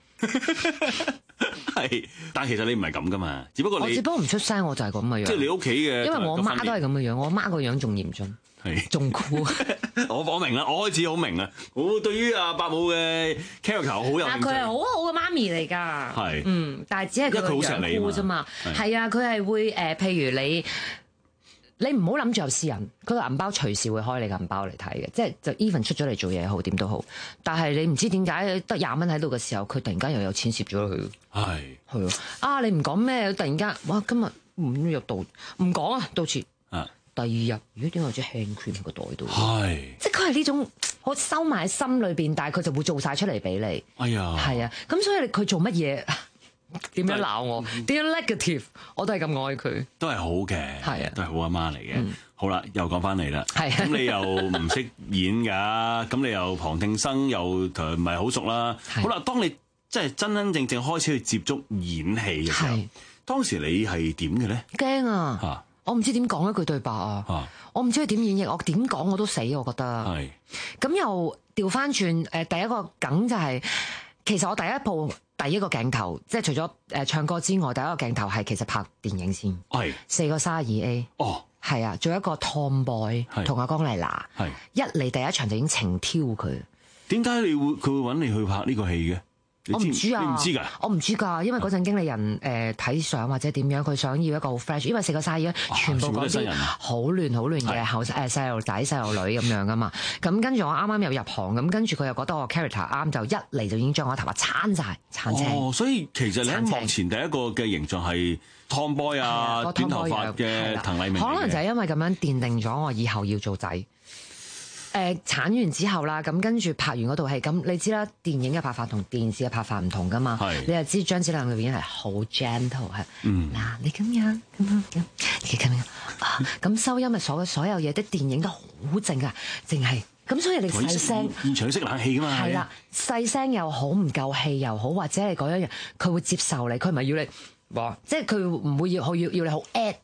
係，但係其實你唔係咁噶嘛，只不過你我只不過唔出聲，我就係咁嘅樣。 即係你屋企嘅， 因為我媽都係咁嘅樣，我媽個樣仲嚴峻， 係仲酷。 我我明啦，我開始好明啦。我對於阿伯母嘅 character 好有興趣。 佢係好好嘅媽咪嚟㗎， 係， 嗯，但係只係佢個樣酷啫嘛。係啊，佢係會誒，譬如你。你唔好諗住有私人，佢個銀包隨時會開你個銀包嚟睇嘅，即係就 even 出咗嚟做嘢好點都好，但係你唔知點解得廿蚊喺度嘅時候，佢突然間又有錢攝咗落去。 係係啊，你唔講咩？突然間哇，今日唔入到，唔講啊，到時啊，第二日如果點解有隻 hand cream 喺個袋度？係，即係佢係呢種我收埋喺心裏邊，但係佢就會做晒出嚟俾你。哎呀，係啊，咁所以佢做乜嘢？點樣鬧我？點樣 negative？我都係咁愛佢，都係好嘅，係啊，都係好阿媽嚟嘅。嗯、好啦，又講翻嚟啦。係咁，你又唔識演㗎，咁你又旁聽生又同唔係好熟啦。好啦，當你真係真真正正開始去接觸演戲嘅時候，當時你係點嘅咧？驚啊！嚇，我唔知點講一句對白啊！我唔知佢點演繹，我點講我都死，我覺得。係。咁又調翻轉誒，第一個梗就係、是、其實我第一部。第一個鏡頭，即係除咗誒唱歌之外，第一個鏡頭係其實拍電影先。係四個三十二 A。哦，係啊，做一個 Tomboy 同阿江麗娜。係一嚟第一場就已經情挑佢。點解你會佢會揾你去拍呢個戲嘅？我唔知啊，你唔知㗎？我唔知㗎，因為嗰陣經理人誒睇相或者點樣，佢想要一個好 fresh，因為四個三十二 A 全部講啲好亂好亂嘅後誒細路仔細路女咁樣㗎嘛。咁跟住我啱啱又入行，咁跟住佢又覺得我 character 啱，就一嚟就已經將我頭髮鏟晒鏟青。哦，所以其實你喺幕前第一個嘅形象係 Tomboy 啊，短頭髮嘅滕麗明。可能就係因為咁樣奠定咗我以後要做仔。誒鏟完之後啦，咁跟住拍完嗰套戲，咁你知啦，電影嘅拍法同電視嘅拍法唔同噶嘛，你又知張子亮裏邊係好 gentle 係，嗱你咁樣咁樣咁，你咁樣啊，咁收音咪所所有嘢，啲電影都好靜噶，淨係咁，所以你細聲，現場識冷氣噶嘛，係啦，細聲又好，唔夠氣又好，或者你嗰樣嘢，佢會接受你，佢唔係要你哇，即係佢唔會要要要你好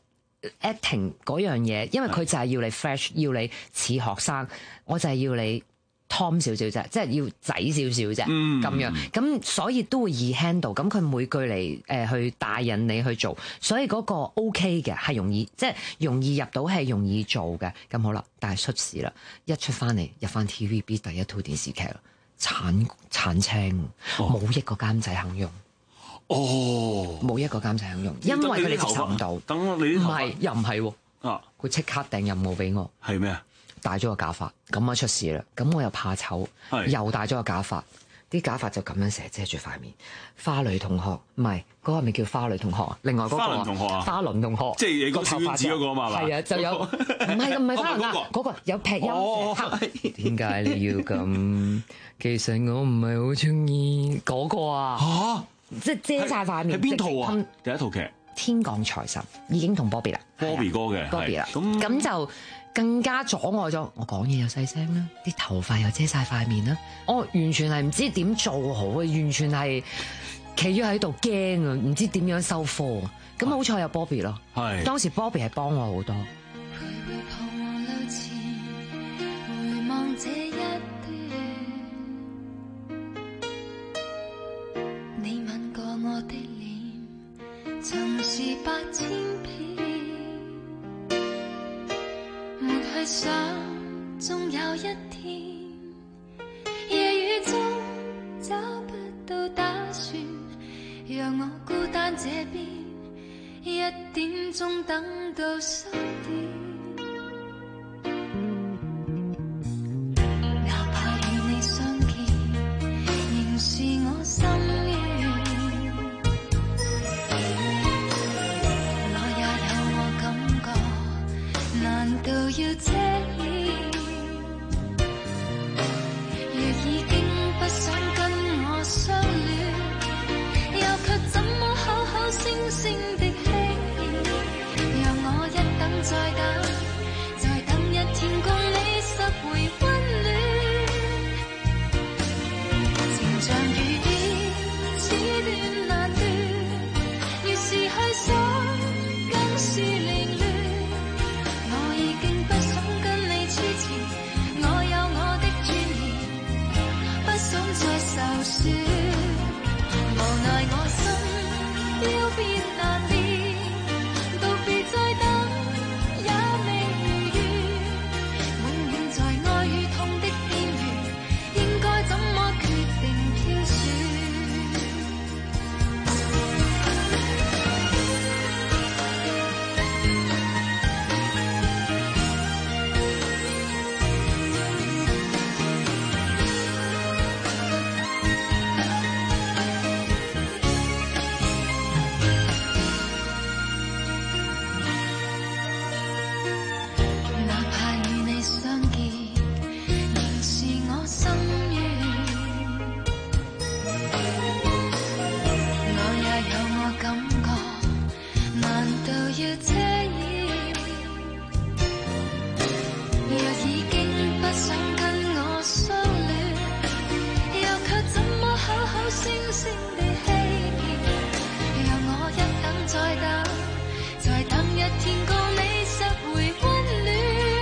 at。acting 嗰樣嘢，因為佢就係要你 fresh，要你似學生，我就係要你 Tom 少少啫，即係要仔少少啫，咁、嗯、樣，咁所以都會易 handle，咁佢每句嚟誒去帶引你去做，所以嗰個 OK 嘅，係容易，即係容易入到戲，容易做嘅，咁好啦，但係出事啦，一出翻嚟入翻 T V B 第一套電視劇啦，鏟鏟青，冇、哦、一個監製肯用。哦，冇一個監製肯用，因為佢哋接受唔到。等你啲頭髮，唔係又唔係喎。啊，佢即刻訂任務俾我。係咩啊？戴咗個假髮，咁啊出事啦。咁我又怕醜，又戴咗個假髮，啲假髮就咁樣成日遮住塊面。花蕾同學，唔係嗰個咪叫花蕾同學，另外嗰個花輪同學啊，花輪同學，即係你個小丸子嗰個嘛？係啊，就有唔係唔係花輪啊？嗰個有劈音。點解你要咁？其實我唔係好中意嗰個啊。嚇！即係遮晒塊面。係邊套啊？第一套劇《天降財神》已經同 Bobby 啦，Bobby 哥嘅 Bobby 啦。咁咁就更加阻礙咗我講嘢又細聲啦，啲頭髮又遮晒塊面啦。我完全係唔知點做好啊，完全係企咗喺度驚啊，唔知點樣收科啊。咁好彩有 Bobby 咯，係當時 Bobby 係幫我好多。曾是百千遍，沒去想，終有一天，夜雨中找不到打算，讓我孤單這邊，一點鐘等到三點，哪怕與你相見。 難道要遮掩？若已經不想跟我相戀，又卻怎麼口口聲聲的欺騙？讓我一等再等，再等一天共你拾回溫暖。情像雨點，似斷難斷，越是去想，更是凌亂。我已經不想跟你黐纏，我有我的尊嚴，不想再受損。無奈我心要變難變，道別再等也未如願。永遠在愛與痛的邊緣，應該怎麼決定挑選？哪怕與你相見，仍是我心願。我也有我感覺，難道要遮掩？若已經不想跟我相戀，又卻怎麼口口聲聲地欺騙？讓我一等再等，再等一天共你拾回溫暖。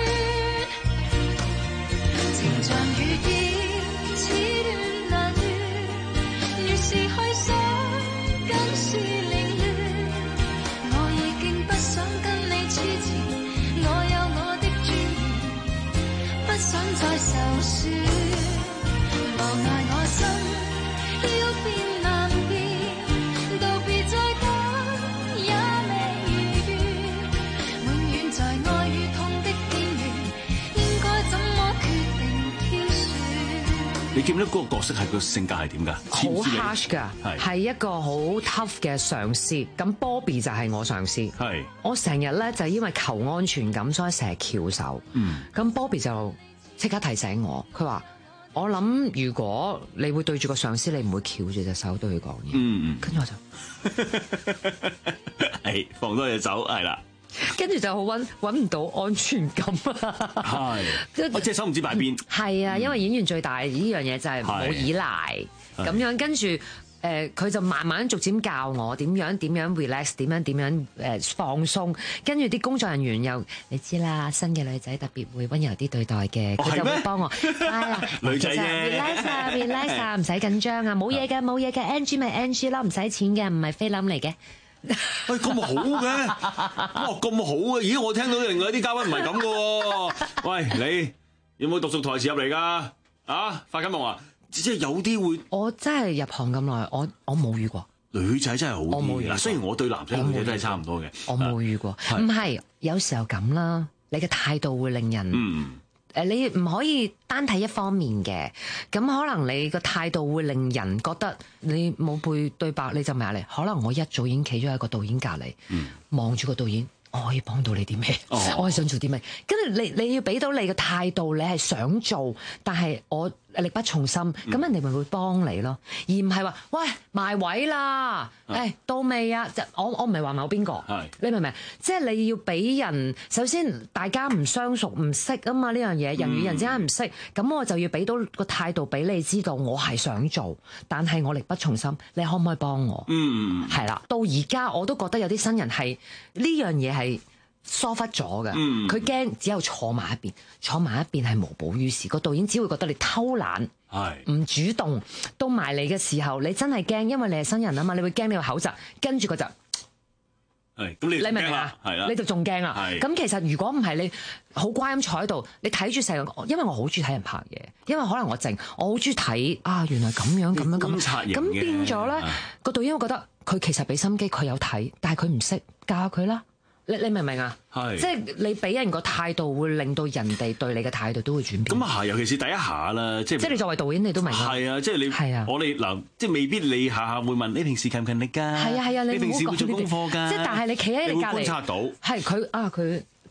情像雨點，似斷難斷，越是去想，更是凌亂。我已經不想跟你黐纏，我有我的尊嚴，不想再受損。無奈我心要變難變，道別再等也未如願。永遠在愛與痛的邊緣，應該怎麼決定挑選？ 你記唔記得嗰個角色係個性格係點㗎？ 好知唔知你 harsh 㗎， 係係一個好 tough 嘅上司。咁 Bobby 就係我上司， 係我成日咧就係因為求安全感，所以成日翹手。 嗯， 咁 Bobby 就即刻提醒我，佢話：我諗如果你會對住個上司，你唔會翹住隻手對佢講嘢。 嗯嗯， 跟住我就係放多隻手，係啦， 跟住就好揾揾唔到安全感啊！ 係，我隻手唔知擺邊。 係啊，因為演員最大呢樣嘢就係冇依賴咁樣，跟住。誒佢就慢慢逐漸教我點樣點樣 relax， 點樣點樣誒放鬆，跟住啲工作人員又你知啦，新嘅女仔特別會温柔啲對待嘅，佢就會幫我。係啊， 女仔啫 relax 啊 relax 啊，唔使緊張啊，冇嘢嘅冇嘢嘅 N G 咪 N G 咯，唔使錢嘅，唔係菲林嚟嘅。 喂，咁好嘅，哇，咁好嘅，咦，我聽到另外啲嘉賓唔係咁嘅喎。喂，你有冇讀熟台詞入嚟㗎？啊，發緊夢啊！即係有啲會， 我真係入行咁耐，我我冇遇過。 女仔真係好啲。 我冇遇過。 雖然我對男仔女仔都係差唔多嘅。 我冇遇過。唔係，有時候咁啦，你嘅態度會令人， 嗯， 誒，你唔可以單睇一方面嘅。咁可能你個態度會令人覺得你冇背對白，你就埋嚟。可能我一早已經企咗喺個導演隔離，望住個導演。我可以幫到你啲咩？哦、我係想做啲咩？跟住你你要俾到你嘅態度，你係想做，但係我力不從心，咁、嗯、人哋咪會幫你咯，而唔係話喂埋位啦，誒、哎、到未啊？就我我唔係話某邊個，你明唔明？即係你要俾人，首先大家唔相熟唔識啊嘛，呢樣嘢人與人之間唔識，咁、嗯、我就要俾到個態度俾你知道，我係想做，但係我力不從心，你可唔可以幫我？嗯，係啦，到而家我都覺得有啲新人係呢樣嘢係疏忽咗嘅，佢驚、嗯、只有坐埋一邊，坐埋一邊係無補於事。個導演只會覺得你偷懶，唔主動。到埋嚟嘅時候，你真係驚，因為你係新人啊嘛，你會驚你個口窒，跟住佢就係咁，你你明唔明啊？係啦，你就仲驚啊！咁其實如果唔係你好乖咁坐喺度，你睇住成個，因為我好中意睇人拍嘢，因為可能我靜，我好中意睇啊，原來咁樣咁樣咁，咁變咗咧，個導演會覺得佢其實俾心機，佢有睇，但係佢唔識，教下佢啦。你你明唔明啊？係，即係你俾人個態度會令到人哋對你嘅態度都會轉變。咁啊係，尤其是第一下啦，即係即係你作為導演，你都明啊。係啊，即係你係啊，我哋嗱，即係未必你下下會問你平時勤唔勤力㗎？係啊係啊，你平時會做功課㗎？即係但係你企喺你隔離，你會觀察到係佢啊佢。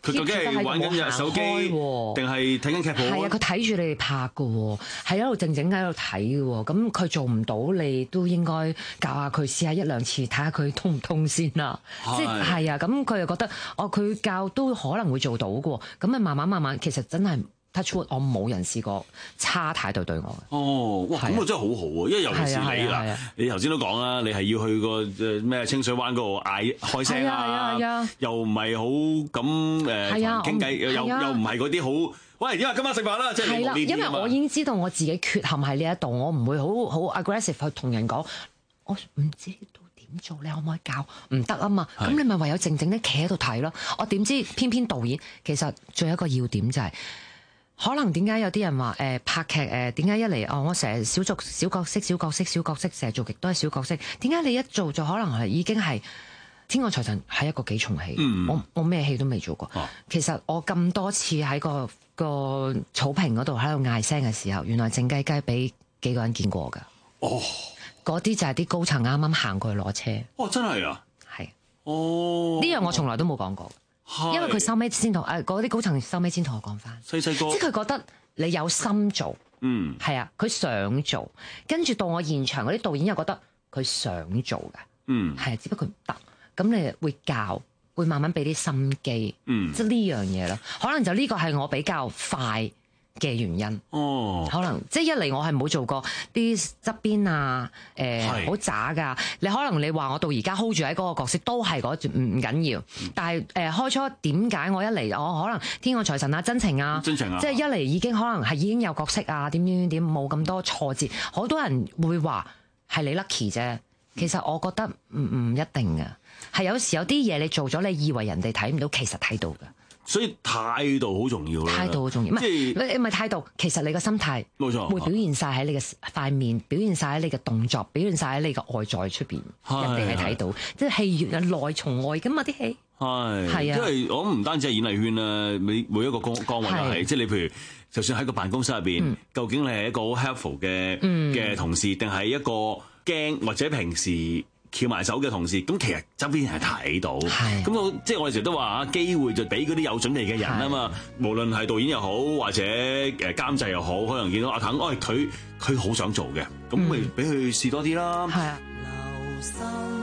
佢究竟係玩緊手機定係睇緊劇譜？ 係啊，佢睇住你哋拍㗎喎，係一路靜靜喺度睇嘅喎。咁佢做唔到，你都應該教下佢試下一兩次，睇下佢通唔通先啦。即係係啊，咁佢又覺得哦，佢教都可能會做到嘅。咁啊，慢慢慢慢，其實真係。touch wood，我冇人試過差態度對我嘅。 哦，哇，咁啊真係好好喎，因為尤其是你嗱，你頭先都講啦，你係要去個誒咩清水灣嗰度嗌開聲啊，又唔係好咁誒傾偈，又又唔係嗰啲好，喂，因為今晚食飯啦，即係你冇呢啲啊嘛。 因為我已經知道我自己缺陷喺呢一度，我唔會好好 aggressive 去同人講，我唔知道點做，你可唔可以教？唔得啊嘛，咁你咪唯有靜靜地企喺度睇咯。我點知偏偏導演其實最後一個要點就係。可能點解有啲人話誒、呃、拍劇誒點解一嚟哦我成日小做小角色小角色小角色成日做極都係小角色，點解你一做就可能係已經係天外財神係一個幾重戲？嗯、我我咩戲都未做過。啊、其實我咁多次喺個個草坪嗰度喺度嗌聲嘅時候，原來靜雞雞俾幾個人見過㗎。哦，嗰啲就係啲高層啱啱行過去攞車。 哦，真係啊？ 係是。 哦， 呢樣我從來都冇講過。因為佢收尾先同誒嗰啲高層收尾先同我講翻， 細細個， 即係佢覺得你有心做，嗯，係啊，佢想做，跟住到我現場嗰啲導演又覺得佢想做嘅，嗯，係啊，只不過唔得，咁你會教，會慢慢俾啲心機，嗯，即係呢樣嘢咯，可能就呢個係我比較快嘅原因，哦，可能即係一嚟我係冇做過啲側邊啊，誒好渣噶，你可能你話我到而家 hold 住喺嗰個角色都係嗰唔唔緊要，但係誒、呃、開初點解我一嚟我可能天外財神啊真情啊，真情啊，即係一嚟已經可能係已經有角色啊點點點點冇咁多挫折，好多人會話係你 lucky 啫，其實我覺得唔唔一定嘅，係有時有啲嘢你做咗你以為人哋睇唔到，其實睇到㗎。 所以態度好重要啦， 態度好重要，唔係你唔係態度，其實你個心態冇錯，會表現晒喺你嘅塊面，表現晒喺你嘅動作，表現晒喺你嘅外在出邊，人哋係睇到，即係戲院係內從外㗎嘛啲戲，係係啊， 因為我唔單止係演藝圈啦，每每一個崗崗位都係，即係你譬如，就算喺個辦公室入邊，嗯、究竟你係一個好 helpful 嘅嘅同事，定係一個驚或者平時翹埋手嘅同事，咁其實側邊係睇到，咁我即係我哋成日都話啊，機會就俾嗰啲有準備嘅人啊嘛，無論係導演又好，或者誒監製又好，可能見到阿騰，哎佢佢好想做嘅，咁咪俾佢試多啲啦。係啊。留心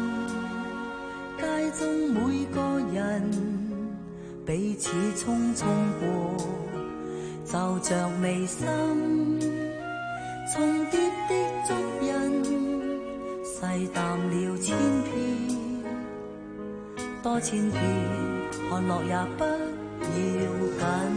街中每個人彼此匆匆過，就像眉心重疊的足印。細淡了千遍，多千遍，看落也不要緊。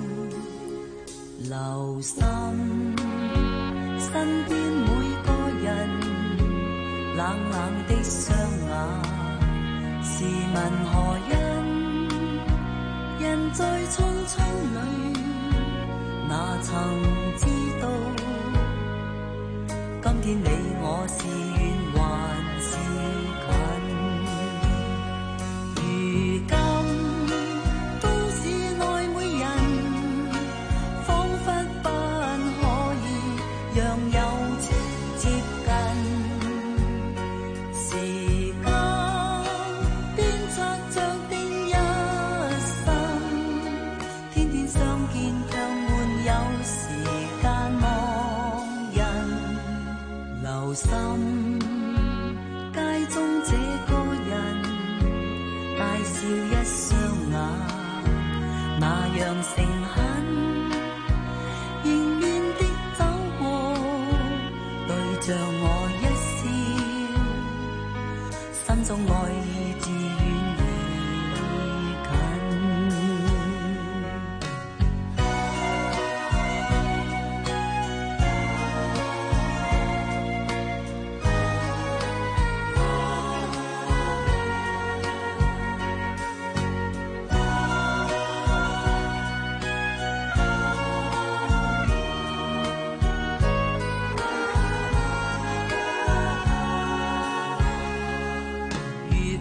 留心身邊每個人，冷冷的雙眼，試問何因？人在匆匆裏，哪曾知道？今天你我是遠還是近？如今都市內每人，彷彿不可以讓友情接近。時間鞭策着定一生，天天相見卻沒有時間忘人。留心街中這個人，大笑一雙眼，那樣誠懇，迎面的走過，對着我一笑，心中愛意自遠而近。如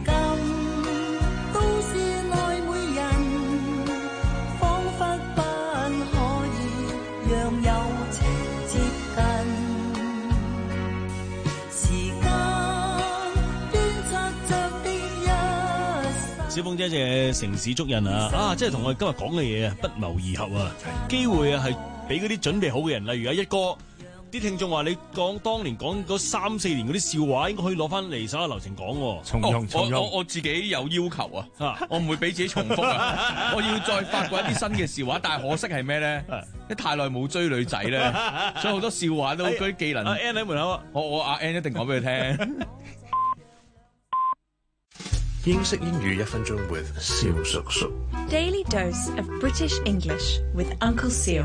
小鳳姐嘅城市足印啊，啊，即係同我哋今日講嘅嘢啊，不謀而合啊，機會啊係俾嗰啲準備好嘅人，例如阿一哥。啲聽眾話你講當年講嗰三四年嗰啲笑話，應該可以攞翻嚟手下留情講喎。 重用重用，我我我自己有要求啊，我唔會俾自己重複啊，我要再發掘一啲新嘅笑話。但係可惜係咩咧？一太耐冇追女仔咧，所以好多笑話都嗰啲技能。阿 Ann 喺門口啊，我我阿 Ann 一定講俾佢聽。 英式英語一分鐘 with 蕭叔叔。 Daily dose of British English with Uncle Seal。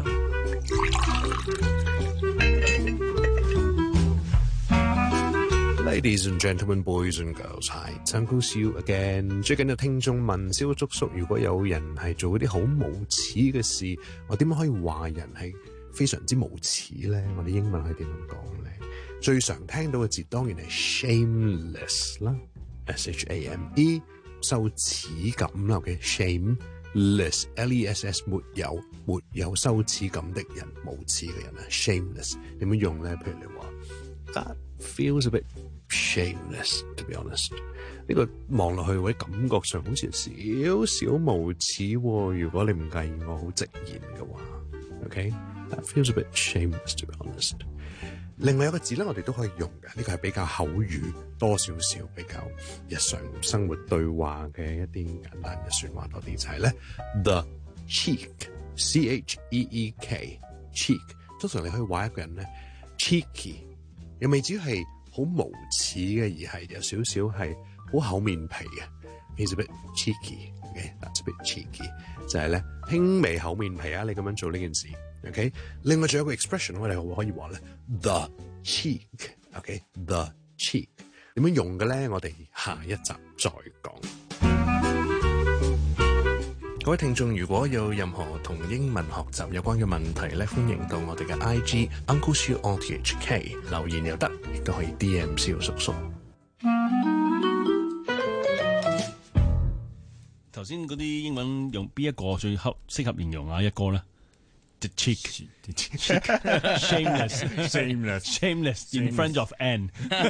Ladies and gentlemen, boys and girls, hi, it's Uncle Seal again。最近有聽眾問蕭叔叔，如果有人係做嗰啲好無恥嘅事，我點樣可以話人係非常之無恥咧？我哋英文可以點樣講咧？最常聽到嘅字當然係 shameless 啦 ，S H A M E， 羞恥感啦 ，OK，shameless， L E S S， 沒有沒有羞恥感的人，無恥嘅人啊 ，shameless 點樣用咧？譬如你話 That feels a bit shameless, to be honest。呢個望落去或者感覺上好似少少無恥喎。如果你唔介意我好直言嘅話 ，OK，that feels a bit shameless, to be honest。另外有個字咧，我哋都可以用嘅，呢個係比較口語多少少，比較日常生活對話嘅一啲簡單嘅説話多啲，就係咧 the cheek，C H E E K，cheek。通常你可以話一個人咧 cheeky。又未至於係好無恥嘅，而係有少少係好厚面皮嘅。He's a bit cheeky，OK，that's a bit cheeky，就係咧輕微厚面皮啊！你咁樣做呢件事 ，OK。另外仲有個 expression，我哋可以話咧 the cheek，OK，the cheek 點樣用嘅咧？我哋下一集再講。各位聽眾，如果有任何同英文學習有關嘅問題咧，歡迎到我哋嘅 I G Uncle Siu O T H K 留言又得，亦都可以 D M 蕭叔叔。 頭先嗰啲英文用邊一個最合適合形容啊一哥咧 ？The cheek, shameless, shameless, shameless in front of Anne。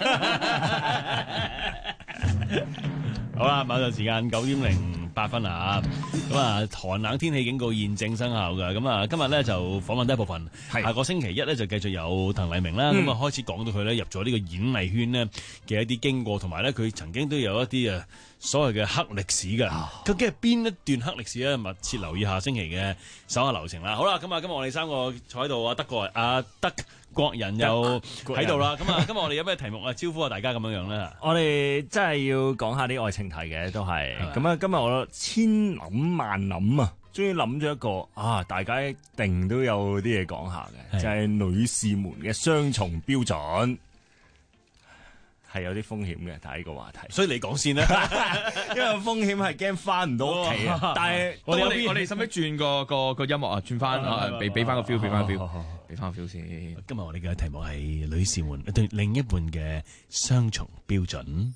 好啦，馬上時間九點零八分啊！咁啊，寒冷天氣警告現正生效㗎。咁啊，今日咧就訪問第一部分，下個星期一咧就繼續有滕麗明啦。咁啊、嗯，開始講到佢咧入咗呢個演藝圈咧嘅一啲經過，同埋咧佢曾經都有一啲啊所謂嘅黑歷史㗎。哦、究竟係邊一段黑歷史咧？密切留意下星期嘅手下留情啦。好啦，咁啊，今日我哋三個坐喺度啊，德國啊德國人又喺度啦。咁啊，今日我哋有咩題目啊？招呼下大家咁樣樣咧。 我哋真係要講下啲愛情題嘅，都係咁啊！今日我千諗萬諗啊，終於諗咗一個啊，大家一定都有啲嘢講下嘅，就係、是、女士們嘅雙重標準。係有啲風險嘅，睇呢個話題， 所以你講先啦， 因為風險係驚翻唔到屋企啊！但係我哋我哋使唔使轉個個個音樂啊？轉翻啊，俾俾翻個 feel， 俾翻個 feel， 俾翻個 feel 先。 今日我哋嘅題目係女士們對另一半嘅雙重標準。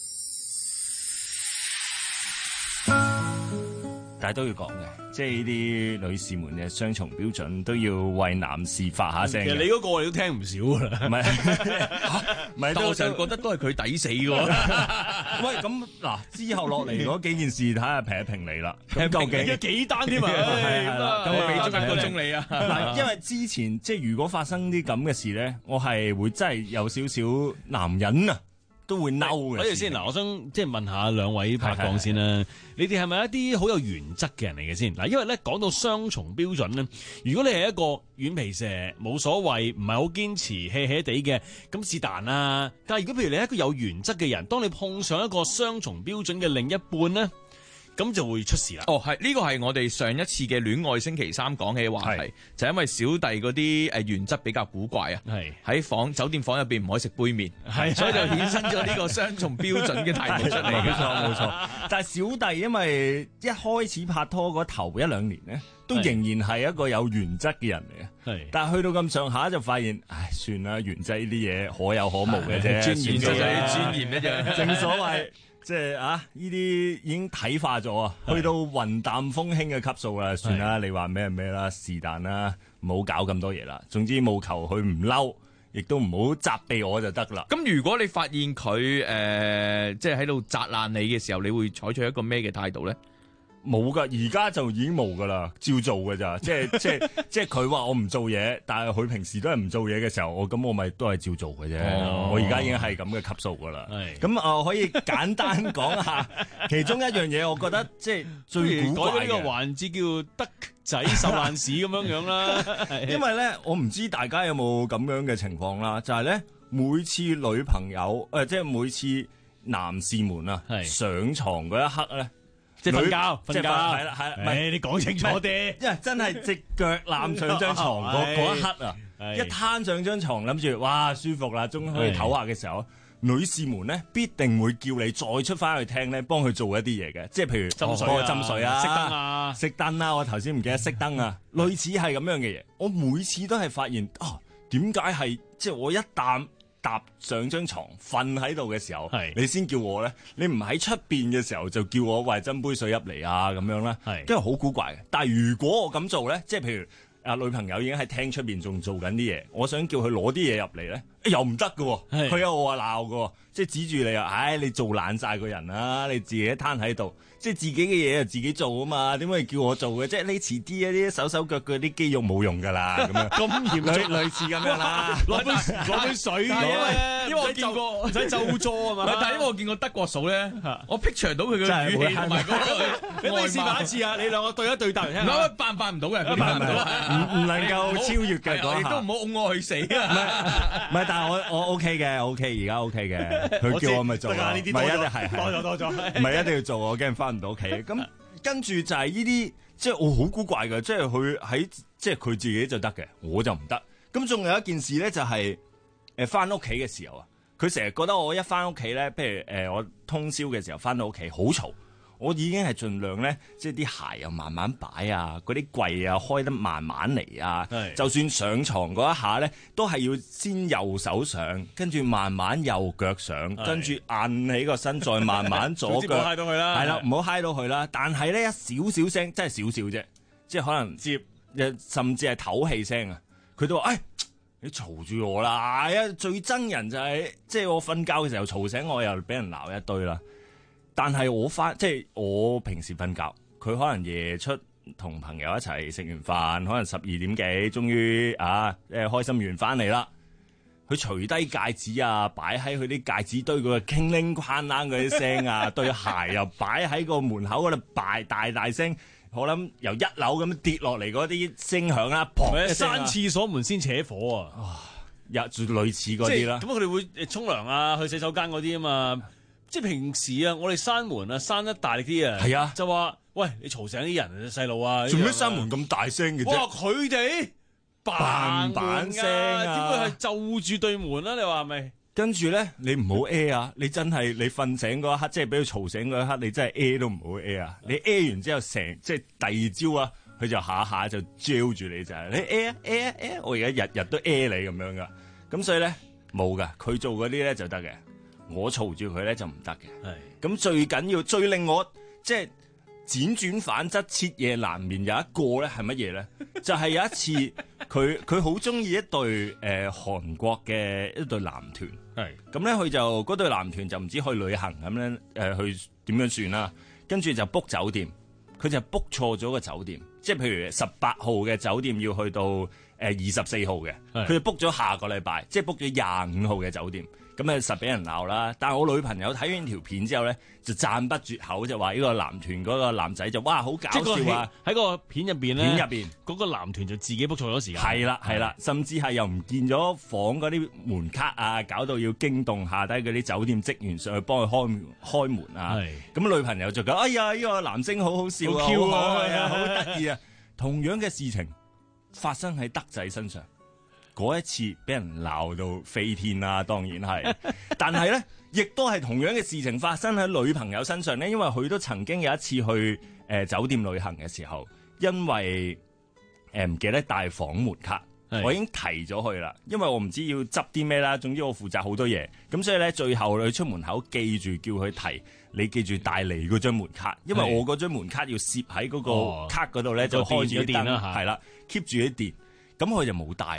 但係都要講嘅，即係呢啲女士們嘅雙重標準都要為男士發下聲。 其實你嗰個我哋都聽唔少噶啦， 唔係，唔係， 但我成日覺得都係佢抵死嘅。 喂，咁嗱，之後落嚟嗰幾件事睇下評一評你啦。咁究竟有幾單添啊？係啦， 咁我俾足一個鐘你啊。 嗱，因為之前即係如果發生啲咁嘅事咧，我係會真係有少少男人啊。都會嬲嘅。 睇住先嗱，我想即係問下兩位拍檔先啦。你哋係咪一啲好有原則嘅人嚟嘅先嗱？因為咧講到雙重標準咧，如果你係一個軟皮蛇，冇所謂，唔係好堅持 hea hea 地嘅，咁是但啦。但係如果譬如你係一個有原則嘅人，當你碰上一個雙重標準嘅另一半咧，咁就會出事啦。 哦，係呢個係我哋上一次嘅戀愛星期三講起嘅話題，就係因為小弟嗰啲誒原則比較古怪啊，喺房酒店房入邊唔可以食杯麵，係所以就衍生咗呢個雙重標準嘅題目出嚟。 冇錯冇錯。但係小弟因為一開始拍拖嗰頭一兩年咧，都仍然係一個有原則嘅人嚟嘅。係，但係去到咁上下就發現，唉，算啦，原則呢啲嘢可有可無嘅啫， 尊嚴就係尊嚴一樣。 正所謂。即係啊！呢啲已經體化咗啊，去到雲淡風輕嘅級數啦，算啦，你話咩咩啦，是但啦，唔好搞咁多嘢啦。總之務求佢唔嬲， 亦都唔好責備我就得啦。 咁如果你發現佢誒即係喺度砸爛你嘅時候，你會採取一個咩嘅態度咧？ 冇噶，而家就已經冇噶啦，照做噶咋，即係即係即係佢話我唔做嘢，但係佢平時都係唔做嘢嘅時候，我咁我咪都係照做嘅啫。 哦、 我而家已經係咁嘅級數噶啦。 係咁啊，可以簡單講下其中一樣嘢，我覺得即係最古怪嘅。 改咗呢個環節叫得仔受爛屎咁樣樣啦。 因為咧，我唔知大家有冇咁樣嘅情況啦，就係、是、咧每次女朋友誒、呃，即係每次男士們啊上床嗰一刻咧。 即係瞓覺，瞓覺係啦係啦，唔係你講清楚啲， 因為真係隻腳攬上張床嗰嗰一刻啊，一攤上張床諗住哇舒服啦，終於可以唞下嘅時候，女士們咧必定會叫你再出翻去廳咧，幫佢做一啲嘢嘅，即係譬如斟水啊、斟水啊、 熄燈啊、 熄燈啊，我頭先唔記得熄燈啊，類似係咁樣嘅嘢，我每次都係發現啊，點解係即係我一啖搭上張床瞓喺度嘅時候，你先叫我咧，你唔喺出邊嘅時候就叫我喂斟杯水入嚟啊咁樣啦，跟住好古怪嘅。但係如果我咁做咧，即係譬如啊女朋友已經喺廳出邊仲做緊啲嘢，我想叫佢攞啲嘢入嚟咧，又唔得㗎，佢有我話鬧㗎，即係指住你啊，唉你做爛晒個人啦，你自己攤喺度。即係自己嘅嘢就自己做啊嘛，點解叫我做嘅？即係你遲啲啊啲手手腳腳啲肌肉冇用噶啦，咁樣咁嚴重類，類似咁樣啦。 攞杯攞杯水，因為因為我見過唔使就座啊嘛。 但係因為我見過德國嫂咧，我 picture 到佢嘅語氣同埋嗰個， 你可以示範一次啊！你兩個對一對答嚟聽。 唔扮扮唔到嘅，扮唔到， 唔唔能夠超越嘅嗰下， 亦都唔好㧬我去死啊！ 唔係唔係，但係我我 OK 嘅 OK，而家 OK 嘅，佢叫我咪做咯，唔係一定係多咗多咗， 唔係一定要做，我驚翻唔到屋企咁。跟住就係呢啲，即係我好古怪嘅，即係佢喺，即係佢自己就得嘅，我就唔得。咁仲有一件事咧，就係誒翻屋企嘅時候啊，佢成日覺得我一翻屋企咧，譬如誒、呃、我通宵嘅時候翻到屋企好嘈，我已經係盡量咧，即係啲鞋又慢慢擺啊，嗰啲櫃啊開得慢慢嚟啊，就算上床嗰一下咧，都係要先右手上，跟住慢慢右腳上，跟住硬起個身，再慢慢左腳， 揩到佢啦， 係啦，唔好揩到佢啦。但係咧一少少聲，真係少少啫，即係可能接，甚至係唞氣聲啊，佢都話：誒，你嘈住我啦！哎呀，最憎人就係、是、即係我瞓覺嘅時候嘈醒我，又俾人鬧一堆啦。但係我翻即係我平時瞓覺，佢可能夜出同朋友一齊食完飯，可能十二點幾，終於啊誒開心完翻嚟啦。佢除低戒指啊，擺喺佢啲戒指堆嗰個傾拎框啷嗰啲聲啊，對鞋又擺喺個門口嗰度大大大聲，我諗由一樓咁跌落嚟嗰啲聲響啦，砰一聲啊！ 閂廁所門先扯火啊！ 有類似嗰啲啦。 咁佢哋會誒沖涼啊，去洗手間嗰啲啊嘛。即係平時啊，我哋閂門啊，閂得大力啲啊， 係啊，就話喂，你嘈醒啲人細路啊， 做咩閂門咁大聲嘅啫？ 哇，佢哋扮扮聲啊，點會係就住對門啦？你話係咪？ 跟住咧，你唔好 air 啊！你真係你瞓醒嗰一刻，即係俾佢嘈醒嗰一刻，你真係 air 都唔好 air 啊！你 air 完之後，成即係第二朝啊，佢就下下就招住你就係你 air air air，我而家日日都 air 你咁樣噶。咁所以咧冇噶，佢做嗰啲咧就得嘅。我嘈住佢咧就唔得嘅，係咁最緊要最令我即係輾轉反側徹夜難眠有一個咧係乜嘢咧？就係、是、有一次佢佢好中意一隊誒、呃、韓國嘅一隊男團，係咁咧佢就嗰隊男團就唔知去旅行咁咧誒去點樣算啦？跟住就 book 酒店，佢就 book 錯咗個酒店，即係譬如十八號嘅酒店要去到誒二十四號嘅，佢就 book 咗下個禮拜，即係 book 咗廿五號嘅酒店。咁啊實俾人鬧啦！但係我女朋友睇完條片之後咧，就讚不絕口，就話呢個男團嗰個男仔就哇好搞笑啊！ 喺個片入邊咧， 片入邊嗰個男團就自己 book 錯咗時間。 係啦係啦，甚至係又唔見咗房嗰啲門卡啊，搞到要驚動下低嗰啲酒店職員上去幫佢開開門啊！咁女朋友就講：哎呀，呢個男星好好笑啊，好 Q 啊，好得意啊！同樣嘅事情發生喺德仔身上。嗰一次俾人鬧到飛天啦，當然係。但係咧，亦都係同樣嘅事情發生喺女朋友身上咧，因為佢都曾經有一次去誒、呃、酒店旅行嘅時候，因為誒唔、呃、記得帶房門卡，我已經提咗佢啦。因為我唔知要執啲咩啦，總之我負責好多嘢，咁所以咧最後佢出門口記住叫佢提，你記住帶嚟嗰張門卡，因為我嗰張門卡要攝喺嗰個卡嗰度咧，就開住啲燈啦，係啦，keep 住啲電，咁佢就冇帶啦。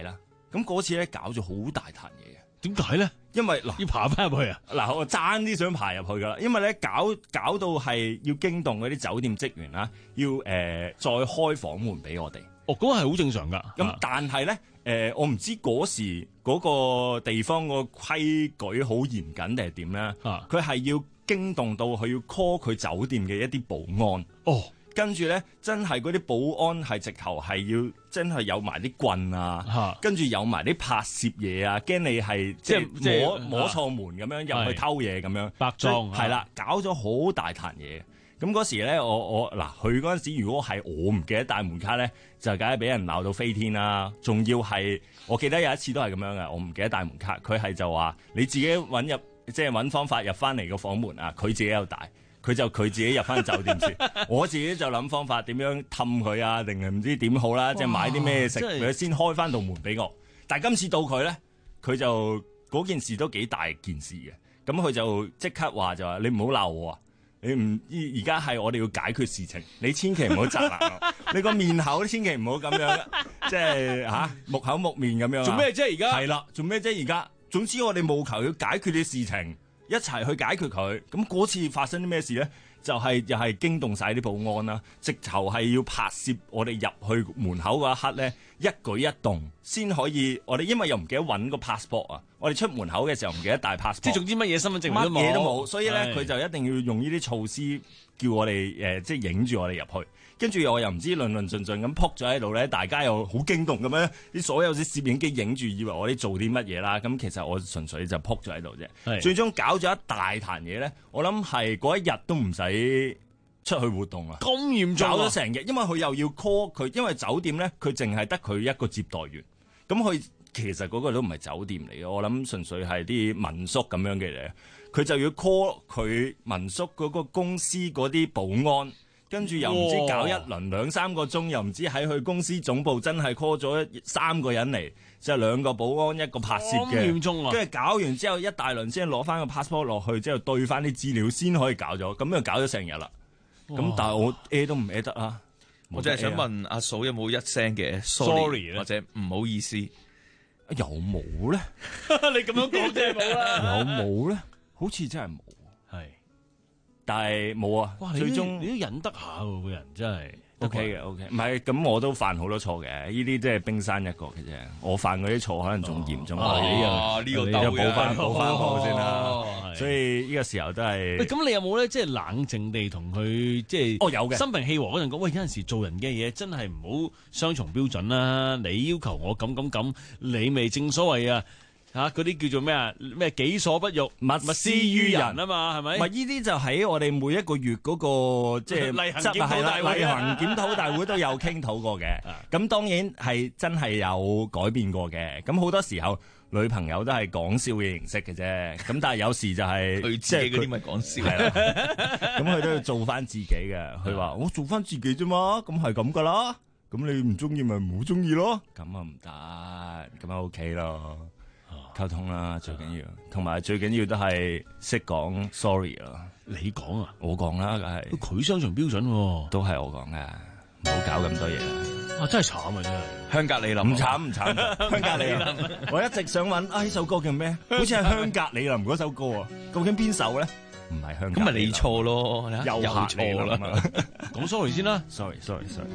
咁嗰次咧搞咗好大壇嘢嘅。 點解咧？ 因為嗱， 要爬翻入去啊！ 嗱，我爭啲想爬入去噶啦，因為咧搞搞到係要驚動嗰啲酒店職員啦，要誒、呃、再開房門俾我哋。 哦，嗰個係好正常噶。 咁但係咧誒，我唔知嗰時嗰個地方個規矩好嚴謹定係點咧？佢係要驚動到佢要 call 佢酒店嘅一啲保安。 哦。跟住咧，真係嗰啲保安係直頭係要真係有埋啲棍啊，跟住有埋啲拍攝嘢啊，驚你係即係摸摸錯門咁樣入去偷嘢咁樣， 白撞係啦，搞咗好大壇嘢。咁嗰時咧，我我嗱去嗰陣時，如果係我唔記得帶門卡咧，就梗係俾人鬧到飛天啦。仲要係我記得有一次都係咁樣嘅，我唔記得帶門卡，佢係就話你自己揾入即係揾方法入翻嚟個房門啊，佢自己有帶。佢就佢自己入翻酒店先，我自己就諗方法點樣氹佢啊，定係唔知點好啦，即係買啲咩食佢先開翻道門俾我。但係今次到佢咧，佢就嗰件事都幾大件事嘅，咁佢就即刻話就話你唔好鬧我啊，你唔而家係我哋要解決事情，你千祈唔好責難我，你個面口千祈唔好咁樣，即係嚇木口木面咁樣。做咩啫而家？係啦，做咩啫而家？總之我哋務求要解決啲事情。一齊去解決佢，咁嗰次發生啲咩事咧？就係、是、又係驚動晒啲保安啦，直頭係要拍攝我哋入去門口嗰一刻咧，一舉一動先可以。我哋因為又唔記得揾個 passport 啊，我哋出門口嘅時候唔記得帶 passport，即係總之乜嘢身份證明都冇，乜嘢都冇，所以咧佢就一定要用呢啲措施叫我哋誒、呃，即係影住我哋入去。跟住我又唔知論論盡盡咁撲咗喺度咧，大家又好驚動咁樣，啲所有啲攝影機影住，以為我哋做啲乜嘢啦。咁其實我純粹就撲咗喺度啫。最終搞咗一大壇嘢咧，我諗係嗰一日都唔使出去活動啊。咁嚴重，搞咗成日，因為佢又要 call 佢，因為酒店咧佢淨係得佢一個接待員，咁佢其實嗰個都唔係酒店嚟嘅，我諗純粹係啲民宿咁樣嘅嘢，佢就要 call 佢民宿嗰個公司嗰啲保安。跟住又唔知搞一輪兩三個鐘，又唔知喺佢公司總部真係 call 咗三個人嚟，即係兩個保安一個拍攝嘅。咁嚴重啊！跟住搞完之後一大輪先攞翻個 passport 落去，之後對翻啲資料先可以搞咗，咁就搞咗成日啦。咁但係我 A 都唔 A 得啊！ 我就係想問阿嫂有冇一聲嘅 sorry 或者唔好意思？ 有冇咧？ 你咁樣講真係冇啦。 有冇咧？好似真係冇。係。但係冇啊！ 哇， 最終你都忍得下喎，個人真係 OK 嘅 OK。唔係咁，我都犯好多錯嘅，呢啲即係冰山一角嘅啫。我犯嗰啲錯可能仲嚴重。 哦，呢個兜嘅， 補翻補翻好先啦。所以呢個時候都係。 喂，咁你有冇咧？即係冷靜地同佢即係哦有嘅心平氣和嗰陣講。喂，有陣時做人嘅嘢真係唔好雙重標準啦。你要求我咁咁咁，你咪正所謂啊！嚇嗰啲叫做咩啊？咩己所不欲，勿施於人啊嘛，係咪？ 唔係呢啲就喺我哋每一個月嗰、那個即係例行檢討大會， 例行檢討大會都有傾討過嘅。咁當然係真係有改變過嘅。咁好多時候女朋友都係講笑嘅形式嘅啫。咁但係有時就係佢自己嗰啲咪講笑。 咁佢都要做翻自己嘅。佢話我做翻自己啫嘛，咁係咁噶啦。咁你唔中意咪唔好中意咯。咁啊唔得，咁啊 OK 咯。溝通啦，最緊要，同埋最緊要都係識講 sorry 咯。 你講啊？ 我講啦，梗係。 佢雙重標準喎， 都係我講嘅，唔好搞咁多嘢啦。 啊，真係慘啊，真係。 香格里林， 唔慘唔慘，香格里林。我一直想揾啊，呢首歌叫咩？好似係香格里林嗰首歌啊，究竟邊首咧？唔係香格里林。 咁咪你錯咯， 又錯啦。 講 sorry 先啦 ，sorry sorry sorry。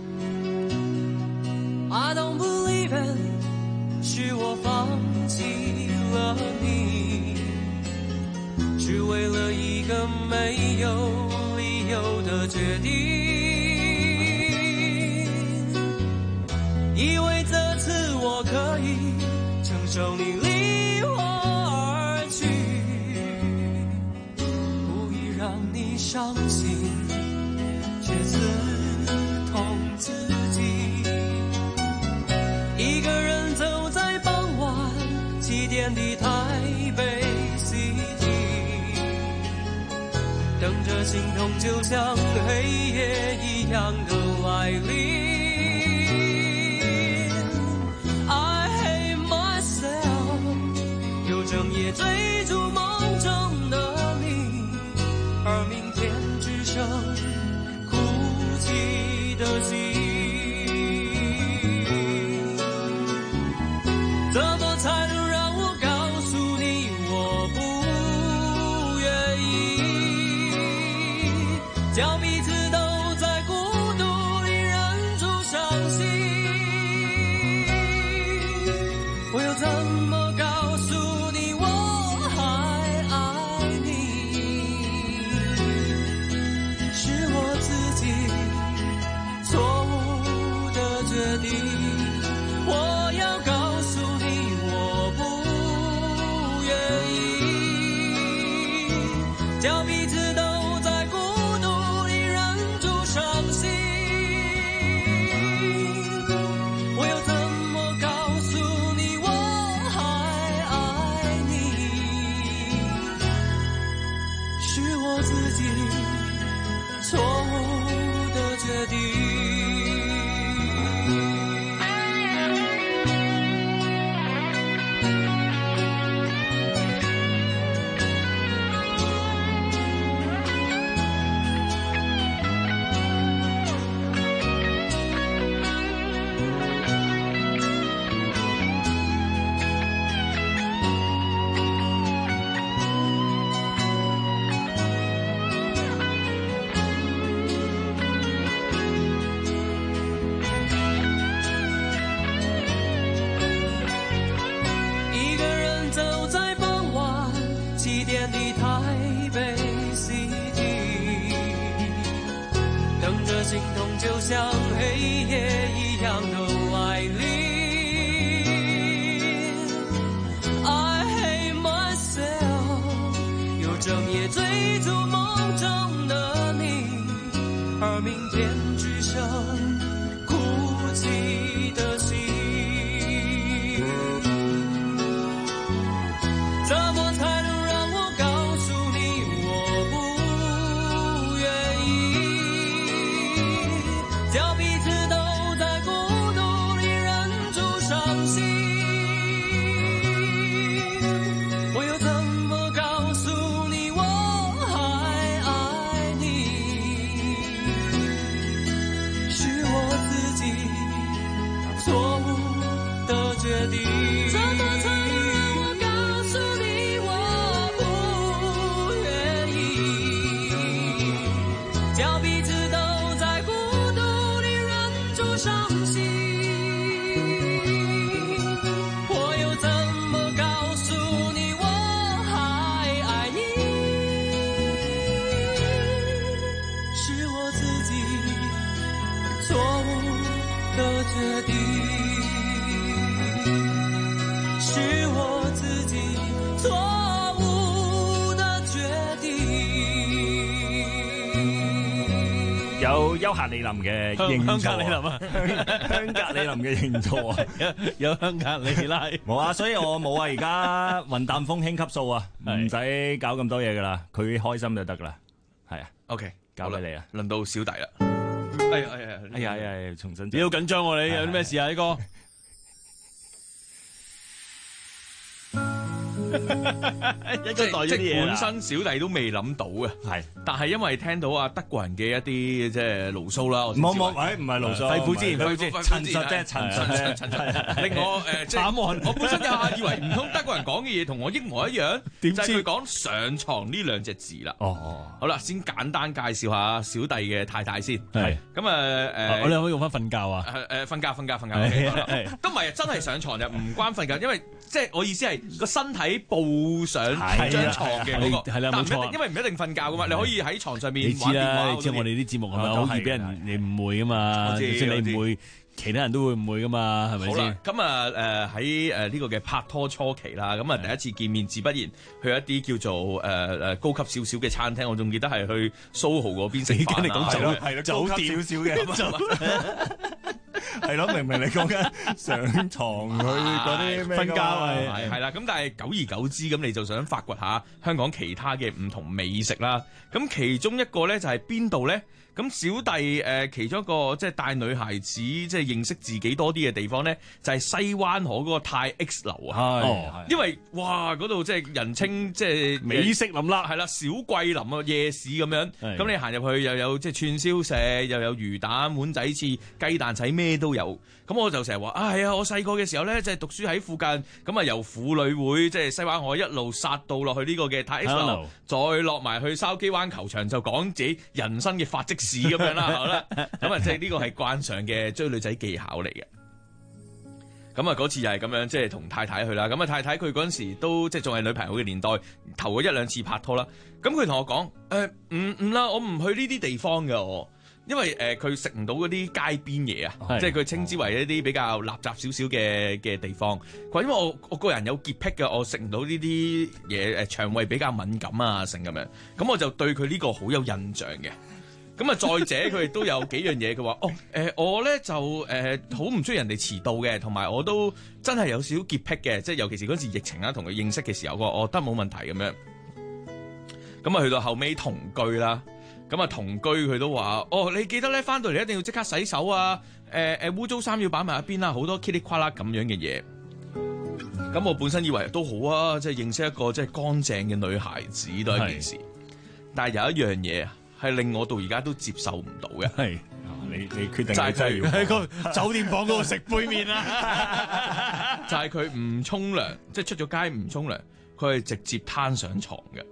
I don't believe it， 是我放棄了你，只為了一個沒有理由的決定，以為這次我可以承受你離我而去，故意讓你傷心，卻刺痛自己，一個人走在傍晚起點的台北 City， 等着心痛就像黑夜一樣的來臨。I hate myself， 又整夜追逐夢中的你，而明天只剩哭泣的心。 定，我要告诉你我不愿意，叫彼此都在孤独里忍住伤心。我又怎么告诉你我还爱你？是我自己错误的决定。心痛就像黑夜一样的来临 I hate myself 又整夜追逐梦中的你而明天只剩哭泣的心怎么才能让我告诉你我不愿意叫彼此都在孤独里忍住伤心我又怎么告诉你我还爱你是我自己错误的决定怎么才能让我告诉你我不愿意叫彼此都在孤伤心我又怎么告诉你我还爱你是我自己错误的决定是我自己错误的決定有優客李林嘅認錯， 香格里林啊， 香格里林嘅認錯啊， 有香格里拉冇啊，所以我冇啊，而家雲淡風輕級數啊，唔使搞咁多嘢噶啦，佢開心就得噶啦，係啊 ，OK， 交俾你啊， 輪到小弟啦，哎呀哎呀哎呀哎呀，重新， 你好緊張喎，你有啲咩事啊？呢個一個袋咗啲嘢本身小弟都未諗到嘅， 係， 但係因為聽到啊德國人嘅一啲即係牢騷啦， 冇冇，喂，唔係牢騷， 肺腑之言，肺腑之言， 陳述啫，陳述啫，陳述。 令我誒即係我本身有下以為唔通德國人講嘅嘢同我一模一樣，點知佢講上床呢兩隻字啦。 哦， 好啦，先簡單介紹下小弟嘅太太先。 係咁啊誒， 我哋可唔可以用翻瞓覺啊？ 誒誒，瞓覺瞓覺瞓覺，都唔係真係上床就唔關瞓覺，因為即係我意思係個身體步上張床嘅嗰個， 係啦，冇錯。 因為唔一定瞓覺噶嘛，你可以喺床上面你知啦，你知我哋啲節目係咪好易俾人你誤會噶嘛？就算你唔會，其他人都會誤會噶嘛，係咪先？ 好啦，咁啊誒喺誒呢個嘅拍拖初期啦，咁啊第一次見面，自不然去一啲叫做誒誒高級少少嘅餐廳，我仲記得係去蘇豪嗰邊食飯啊， 你講酒係咯，酒店少少嘅。係咯，明明你講緊上床去嗰啲咩瞓覺係係啦，咁但係久而久之，咁你就想發掘下香港其他嘅唔同美食啦。咁其中一個咧就係邊度咧？咁小弟誒、呃、其中一個即係帶女孩子即係認識自己多啲嘅地方咧，就係、是、西灣河嗰個泰 X 樓啊。 哦， 因為哇嗰度即係人稱即係美食林啦， 係啦，小桂林啊，夜市咁樣。咁你行入去又有即係串燒食，又有魚蛋、碗仔翅、雞蛋仔，咩都有。咁我就成日話啊，係啊！我細個嘅時候咧，即係讀書喺附近，咁啊由婦女會即係西灣河一路殺到落去呢個嘅泰 X 樓，再落埋去筲箕灣球場，就講自己人生嘅發跡史咁樣啦。好啦，咁啊即係呢個係慣常嘅追女仔技巧嚟嘅。咁啊嗰次又係咁樣，即係同太太去啦。咁啊太太佢嗰陣時都即係仲係女朋友嘅年代，頭嗰一兩次拍拖啦。咁佢同我講誒，唔唔啦，我唔去呢啲地方嘅我。 因為誒佢食唔到嗰啲街邊嘢啊， 係即係佢稱之為一啲比較垃圾少少嘅嘅地方。佢話因為我我個人有潔癖嘅，我食唔到呢啲嘢，誒腸胃比較敏感啊，成咁樣。咁我就對佢呢個好有印象嘅。咁啊，再者佢亦都有幾樣嘢，佢話哦誒、呃，我咧就誒好唔中意人哋遲到嘅，同埋我都真係有少少潔癖嘅，即係尤其是嗰時疫情啦，同佢認識嘅時候，我我覺得冇問題咁樣。咁啊，去到後尾同居啦。咁啊，同居佢都話：哦，你記得咧，翻到嚟一定要即刻洗手啊！誒誒，污糟衫要擺埋一邊啦，好多噼里呱啦咁樣嘅嘢。咁我本身以為都好啊，即係認識一個即係乾淨嘅女孩子都係一件事。但係有一樣嘢係令我到而家都接受唔到嘅。 係你你決定就係佢喺個酒店房嗰度食杯麵啦。 就係佢唔沖涼，即係出咗街唔沖涼，佢係直接攤上床嘅。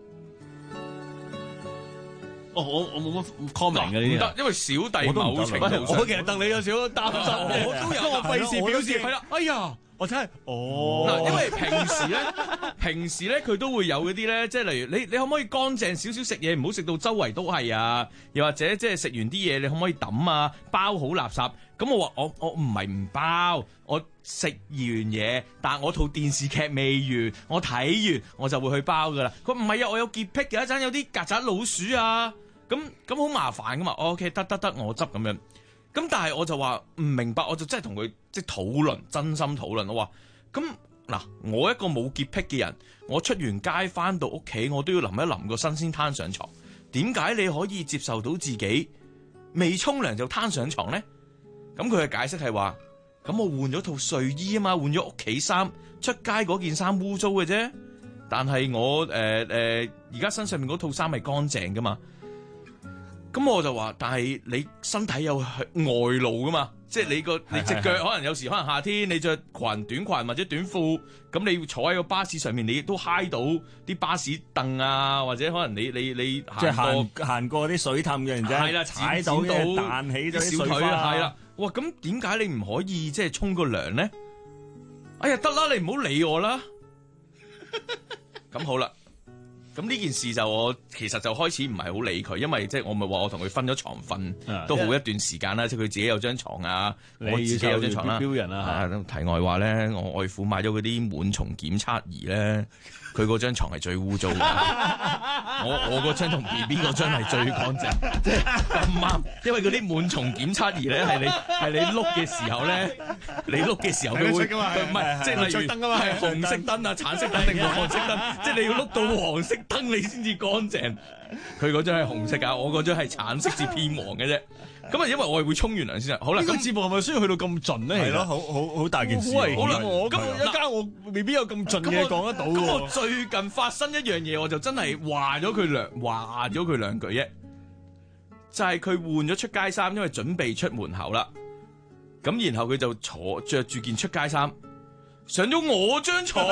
哦，我我冇乜 comment 嘅呢啲， 唔得，因為小弟某程度上， 我其實戥你有少少擔心，我都有，我費事表示係啦。哎呀，我真係，哦， 嗱，因為平時咧，平時咧佢都會有嗰啲咧，即係例如你你可唔可以乾淨少少食嘢，唔好食到周圍都係啊？又或者即係食完啲嘢，你可唔可以抌啊？包好垃圾。咁我話我我唔係唔包，我食完嘢，但係我套電視劇未完，我睇完我就會去包噶啦。佢唔係啊，我有潔癖嘅，一陣有啲曱甴老鼠啊。咁咁好麻煩噶嘛 ，OK 得得得，我執咁樣。咁但係我就話唔明白，我就真係同佢即係討論，真心討論。我話咁嗱，我一個冇潔癖嘅人，我出完街翻到屋企，我都要淋一淋個新鮮攤上床。點解你可以接受到自己未沖涼就攤上床咧？咁佢嘅解釋係話，咁我換咗套睡衣啊嘛，換咗屋企衫，出街嗰件衫污糟嘅啫。但係我誒誒而家身上面嗰套衫係乾淨噶嘛。咁我就話，但係你身體有外露噶嘛，即係你個你隻腳可能有時可能夏天你着裙短裙或者短褲，咁你坐喺個巴士上面，你亦都揩到啲巴士凳啊，或者可能你你你即係行行過啲水氹嘅，然之後係啦， 踩到嘅彈起咗啲水花， 係啦，哇！咁點解你唔可以即係沖個涼咧？哎呀，得啦，你唔好理我啦。咁好啦。咁呢件事就我其實就開始唔係好理佢，因為即係我咪話我同佢分咗床瞓，啊、都好一段時間啦。即係佢自己有張床啊，我自己有張床啦。標人啊，題外話咧，我外父買咗嗰啲蟎蟲檢測儀咧，佢嗰張床係最污糟嘅。我我嗰張同 B B 嗰張係最乾淨，即係咁啱。因為嗰啲蟎蟲檢測儀咧係你係你碌嘅時候咧，你碌嘅時候佢會唔係即係例如係紅色燈啊、橙色燈定黃色燈，即係你要碌到黃色燈你先至乾淨。佢嗰張係紅色㗎，我嗰張係橙色至偏黃嘅啫。咁啊，因為我係會沖完涼先。好啦，咁節目係咪需要去到咁盡咧？ 係咯，好好好大件事。 喂，好啦， 我咁一間我未必有咁盡嘅講得到。 咁我最近發生一樣嘢，我就真係話咗佢兩話咗佢兩句啫。就係佢換咗出街衫，因為準備出門口啦。咁然後佢就坐着住件出街衫上咗我張床。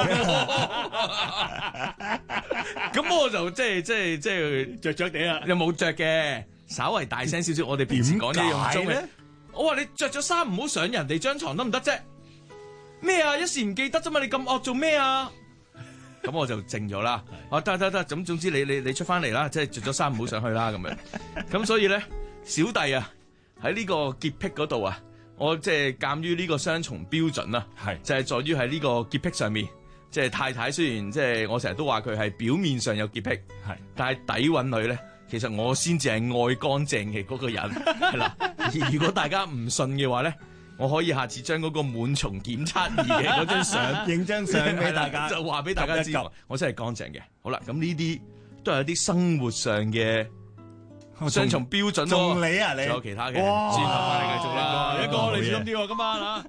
咁我就即係即係即係着着地啦， 又冇着嘅。稍微大聲少少，我哋平時講嘢用中嘅。我話你着咗衫唔好上人哋張床得唔得啫？咩啊？一時唔記得啫嘛，你咁惡做咩啊？咁我就靜咗啦。啊，得得得，咁總之你你你出翻嚟啦，即係着咗衫唔好上去啦咁樣。咁所以咧，小弟啊喺呢個潔癖嗰度啊，我即係鑑於呢個雙重標準啦，係就係在於喺呢個潔癖上面，即係太太雖然即係我成日都話佢係表面上有潔癖，係，但係底蘊裏咧。其實我先至係愛乾淨嘅嗰個人，係啦。而如果大家唔信嘅話咧，我可以下次將嗰個蟎蟲檢測儀嘅嗰張相影張相俾大家， 就話俾大家知，我真係乾淨嘅。好啦，咁呢啲都係一啲生活上嘅雙重標準咯。 仲你啊，你仲有其他嘅，轉頭翻嚟繼續啦。 一個你小心啲喎，今晚啊！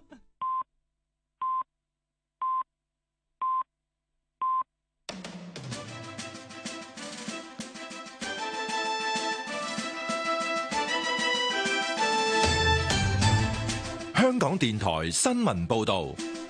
香港電台新聞報道，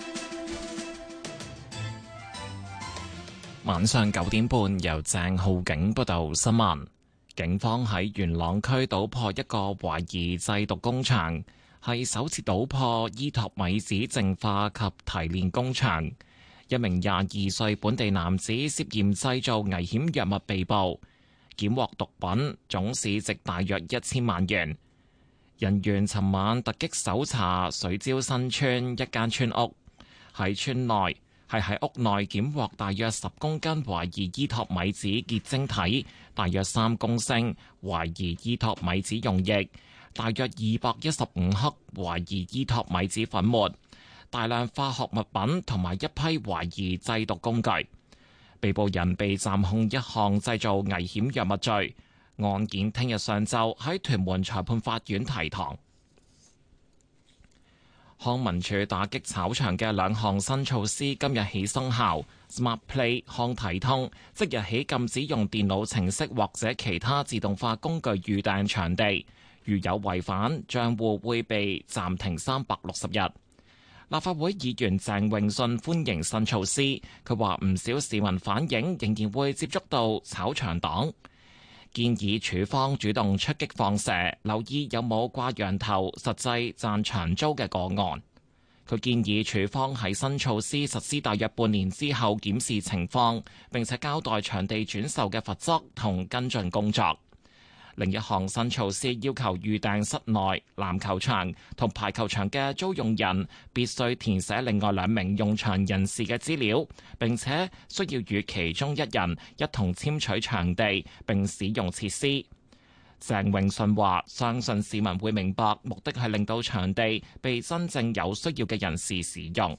晚上九點半由鄭浩景報道新聞。警方喺元朗區搗破一個懷疑製毒工場，係首次搗破依托米子淨化及提煉工場。一名廿二歲本地男子涉嫌製造危險藥物被捕，檢獲毒品總市值大約一千萬元。 人員尋晚突擊搜查水蕉新村一間村屋，喺村內係喺屋內檢獲大約十公斤懷疑伊托米子結晶體，大約三公升懷疑伊托米子溶液，大約二百一十五克懷疑伊托米子粉末，大量化學物品同埋一批懷疑製毒工具。被捕人被暫控一項製造危險藥物罪，案件聽日上晝喺屯門裁判法院提堂。康文署打擊炒場嘅兩項新措施今日起生效。Smart Play 康體通即日起禁止用電腦程式或者其他自動化工具預訂場地，如有違反，賬戶會被暫停三百六十日。立法會議員鄭泳舜歡迎新措施，佢話唔少市民反映仍然會接觸到炒場黨，建議署方主動出擊放蛇，留意有冇掛羊頭實際賺長租嘅個案。佢建議署方喺新措施實施大約半年之後檢視情況，並且交代場地轉售嘅罰則同跟進工作。另一項新措施要求預訂室內籃球場同排球場嘅租用人必須填寫另外兩名用場人士嘅資料，並且需要與其中一人一同簽取場地並使用設施。鄭泳舜話：相信市民會明白，目的係令到場地被真正有需要嘅人士使用。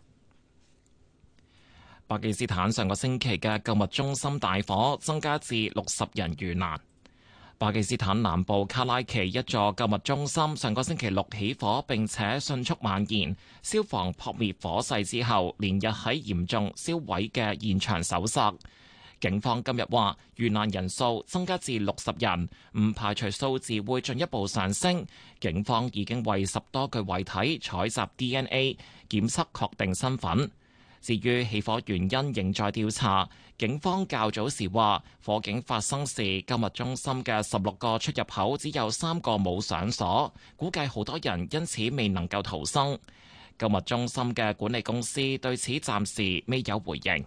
巴基斯坦上個星期嘅購物中心大火增加至六十人遇難。巴基斯坦南部卡拉奇一座購物中心上個星期六起火，並且迅速蔓延。消防撲滅火勢之後，連日喺嚴重燒毀嘅現場搜索。警方今日話，遇難人數增加至六十人，唔排除數字會進一步上升。警方已經為十多具遺體採集 D N A 檢測，確定身份。至於起火原因仍在調查。警方較早時話，火警發生時，購物中心嘅十六個出入口只有三個冇上鎖，估計好多人因此未能夠逃生。購物中心嘅管理公司對此暫時未有回應。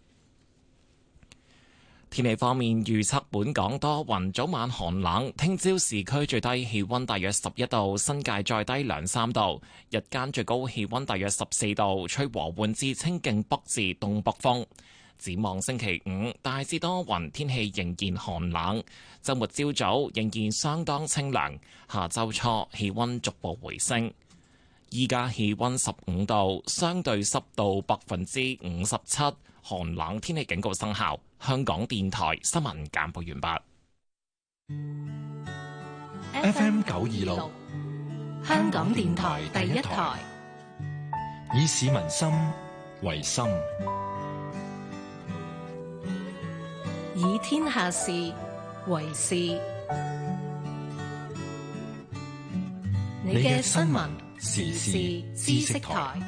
天氣方面預測，本港多雲，早晚寒冷，聽朝市區最低氣溫大約十一度，新界再低兩三度，日間最高氣溫大約十四度，吹和緩至清勁北至東北風。展望星期五，大致多雲，天氣仍然寒冷，週末朝早仍然相當清涼，下週初氣溫逐步回升。依家氣溫十五度，相對濕度百分之五十七，寒冷天氣警告生效。香港電台新聞簡報完畢。 F M 九二六， 香港電台第一台， 以市民心為心， 以天下事為事。你嘅新聞時事知識台，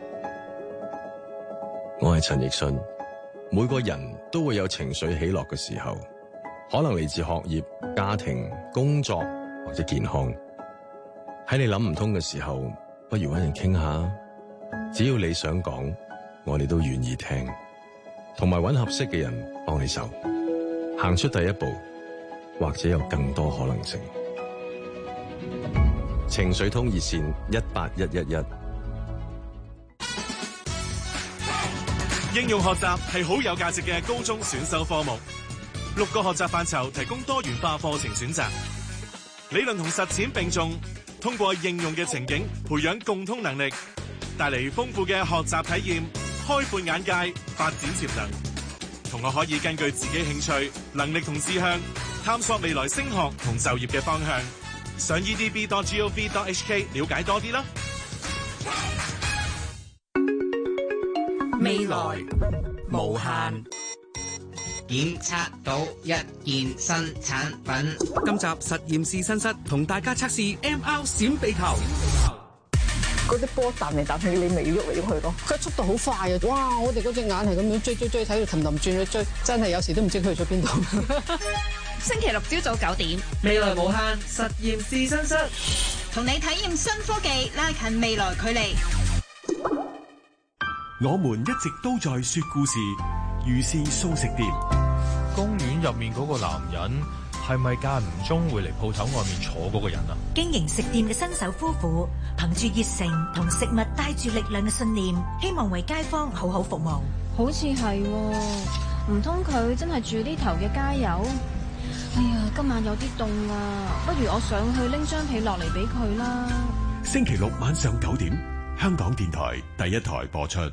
我係陳奕迅。每個人都會有情緒起落嘅時候，可能嚟自學業、家庭、工作或者健康。喺你諗唔通嘅時候，不如搵人傾下。只要你想講，我哋都願意聽，同埋搵合適嘅人幫你手，行出第一步，或者有更多可能性。情緒通熱線一八一一一。 應用學習係好有價值嘅高中選修科目，六個學習範疇提供多元化課程選擇，理論同實踐並重，通過應用嘅情景培養共通能力，帶嚟豐富嘅學習體驗，開闊眼界，發展潛能。同學可以根據自己興趣、能力同志向，探索未來升學同就業嘅方向。上 e d b dot gov dot h k 了解多啲啦。 未來無限，檢測到一件新產品。 今集實驗室新室同大家測試 M R 閃避球。 嗰啲波彈嚟彈去，你咪要喐嚟喐去咯。佢速度好快啊！哇！我哋嗰隻眼係咁樣追追追，睇到氹氹轉去追，真係有時都唔知佢去咗邊度。 星期六朝早九點， 未來無限實驗室新室， 同你體驗新科技，拉近未來距離。 我們一直都在說故事，如是素食店。 公園入面嗰個男人係咪間唔中會嚟鋪頭外面坐嗰個人啊？ 經營食店嘅新手夫婦，憑住熱誠同食物帶住力量嘅信念，希望為街坊好好服務。 好似係喎，唔通佢真係住呢頭嘅街友？哎呀，今晚有啲凍啊，不如我上去拎張被落嚟俾佢啦。 星期六晚上九點，香港電台第一台播出。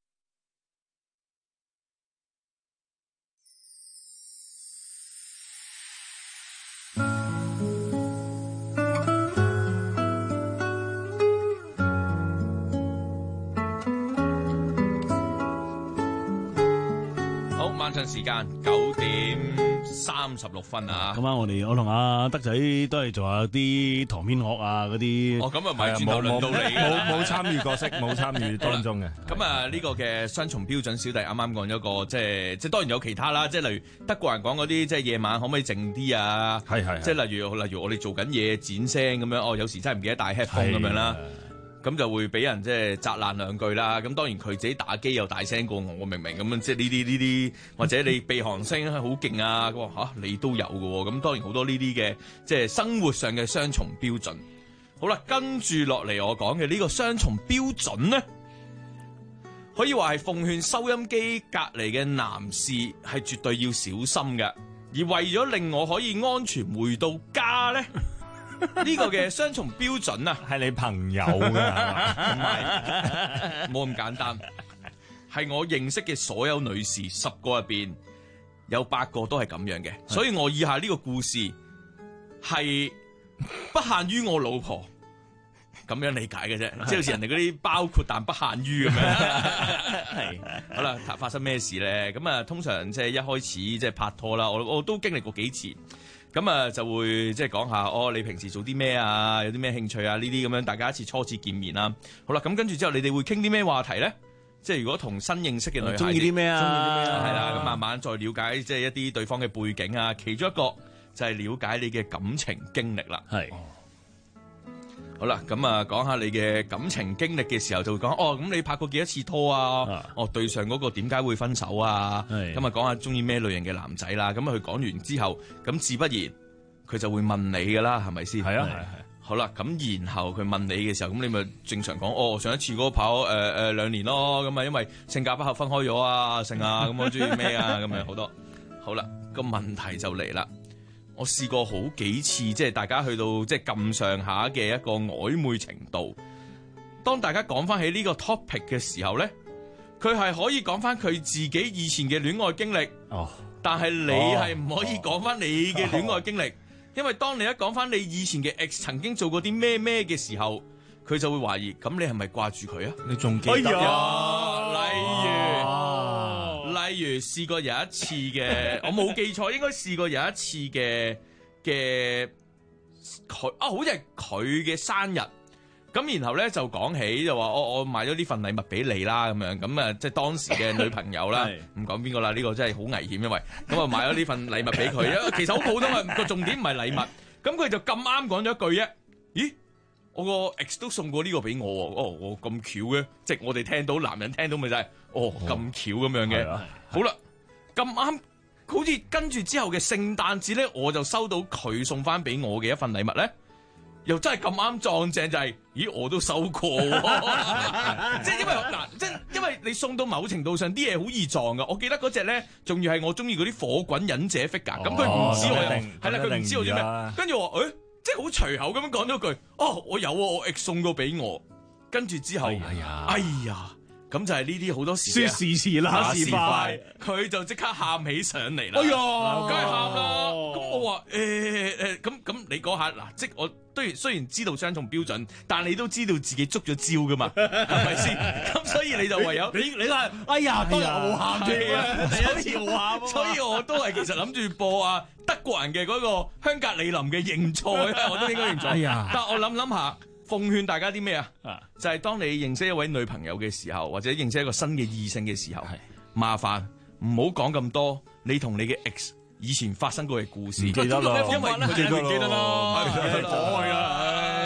晚上時間九點三十六分啊！ 今晚我哋我同阿德仔都係做下啲唐片樂啊嗰啲。 哦，咁啊唔係轉頭輪到你嘅， 冇冇參與角色，冇參與當中嘅。 咁啊呢個嘅雙重標準小弟啱啱講咗個，即係即係當然有其他啦，即係例如德國人講嗰啲，即係夜晚可唔可以靜啲啊？ 係係。 即係例如例如我哋做緊嘢剪聲咁樣，哦有時真係唔記得帶 headphone 咁樣啦。咁就會俾人即係責難兩句啦。咁當然佢自己打機又大聲過我，我明明咁樣，即係呢啲呢啲，或者你鼻鼾聲好勁啊，咁話嚇你都有嘅喎。咁當然好多呢啲嘅即係生活上嘅雙重標準。好啦，跟住落嚟我講嘅呢個雙重標準咧，可以話係奉勸收音機隔離嘅男士係絕對要小心嘅。而為咗令我可以安全回到家咧。呢個嘅雙重標準啊， 係你朋友㗎， 唔係冇咁簡單，係我認識嘅所有女士十個入邊有八個都係咁樣嘅，所以我以下呢個故事係不限於我老婆咁樣理解嘅啫，即係好似人哋嗰啲包括但不限於咁樣。係好啦，發生咩事咧？咁啊，通常即係一開始即係拍拖啦，我我都經歷過幾次。咁啊，就會即係講下哦，你平時做啲咩啊？有啲咩興趣啊？呢啲咁樣，大家一次初次見面啦。好啦，咁跟住之後，你哋會傾啲咩話題咧？即係如果同新認識嘅女孩， 中意啲咩啊？中意啲咩啊？ 係啦，咁慢慢再了解即係一啲對方嘅背景啊。其中一個就係了解你嘅感情經歷啦。係。好啦，咁啊，講下你嘅感情經歷嘅時候，就會講哦，咁你拍過幾多次拖啊？啊哦，對上嗰個點解會分手啊？咁啊，講下中意咩類型嘅男仔啦。咁啊，佢講完之後，咁自不然佢就會問你噶啦，係咪先？係啊，係係。好啦，咁然後佢問你嘅時候，咁你咪正常講哦，上一次嗰個跑誒誒兩年咯，咁啊，因為性格不合分開咗啊，成啊，咁我中意咩啊，咁樣好多。好啦，個問題就嚟啦。我試過好幾次，即係大家去到即係咁上下嘅一個曖昧程度。當大家講翻起呢個 topic 嘅時候咧，佢係可以講翻佢自己以前嘅戀愛經歷。哦，但係你係唔可以講翻你嘅戀愛經歷，哦、因為當你一講翻你以前嘅 ex 曾經做過啲咩咩嘅時候，佢就會懷疑，咁你係咪掛住佢啊？你仲記得啊？例如。例如試過有一次嘅，我冇記錯，應該試過有一次嘅嘅佢啊，好似係佢嘅生日，咁然後咧就講起就話我我買咗呢份禮物俾你啦，咁樣咁啊，即係當時嘅女朋友啦，唔講邊個啦，呢個真係好危險，因為咁啊買咗呢份禮物俾佢，其實好普通啊，個重點唔係禮物，咁佢就咁啱講咗一句啫，咦？我個 ex 都送過呢個俾我喎，哦，我咁巧嘅，即係我哋聽到男人聽到咪就係，哦咁巧咁樣嘅，哦、好啦，咁啱，好似跟住之後嘅聖誕節咧，我就收到佢送翻俾我嘅一份禮物咧，又真係咁啱撞正就係、是，咦我都收過，即係因為嗱，即係因為你送到某程度上啲嘢好易撞噶，我記得嗰隻咧，仲要係我中意嗰啲火滾忍者 figure，咁佢唔知我又係啦，佢唔知我啲咩，跟住我話誒。欸即係好隨口咁樣講咗句，哦，我有啊，我 ex 送過俾我，跟住之後，哎呀，哎呀，咁就係呢啲好多時，說時遲那時快，佢就即刻喊起上嚟啦，哎呀，梗係喊啦，咁我話誒誒，咁咁你講下嗱，即係我雖然雖然知道雙重標準，但你都知道自己捉咗招噶嘛，係咪先？咁所以你就唯有你你都係，哎呀，當日我喊住啊，第一次我喊，所以我都係其實諗住播啊。德國人嘅嗰個香格里林嘅認錯，我都應該認錯。哎呀！但係我諗諗下，奉勸大家啲咩啊？就係、是、當你認識一位女朋友嘅時候，或者認識一個新嘅異性嘅時候，麻煩唔好講咁多你同你嘅 ex 以前發生過嘅故事。唔記得啦，因為佢哋唔記得啦，係火去啦。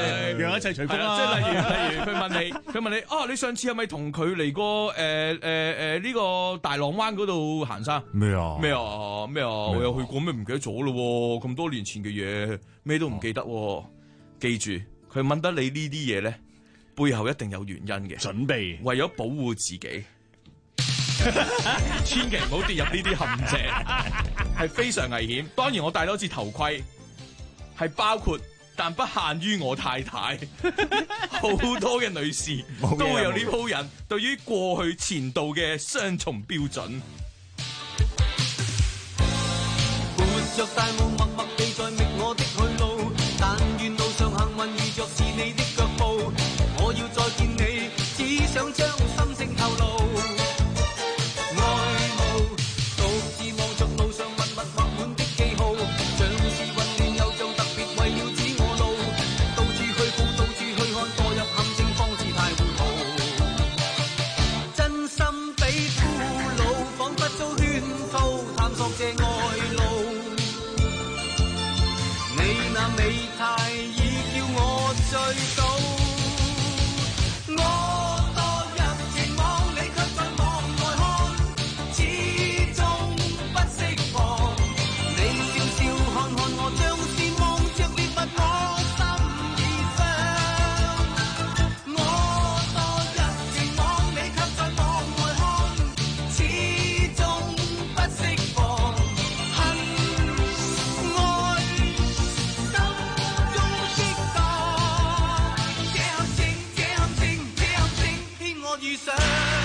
讓一切隨風啦。 即係例如例如佢問你，佢問你啊，你上次係咪同佢嚟過誒誒誒呢個大浪灣嗰度行山？ 咩啊？ 咩啊？咩啊？我有去過咩？唔記得咗咯喎！咁多年前嘅嘢，咩都唔記得喎。記住，佢問得你呢啲嘢咧，背後一定有原因嘅。 準備為咗保護自己。千祈唔好跌入呢啲陷阱，係非常危險。當然我戴多支頭盔，係包括但不限於我太太，好多嘅女士都會有呢鋪人對於過去前度嘅雙重標準。 活着大霧默默地在覓我的去路，但願路上幸運遇着是你的腳步。我要再見你，只想將心聲透露。這愛路，你那美態已叫我醉倒。我墮入情網，你卻在網外看，始終不釋放。你笑笑看看我，像是望着獵物，我心已傷。我墮入情網，你卻在網外看，始終不釋放。遇上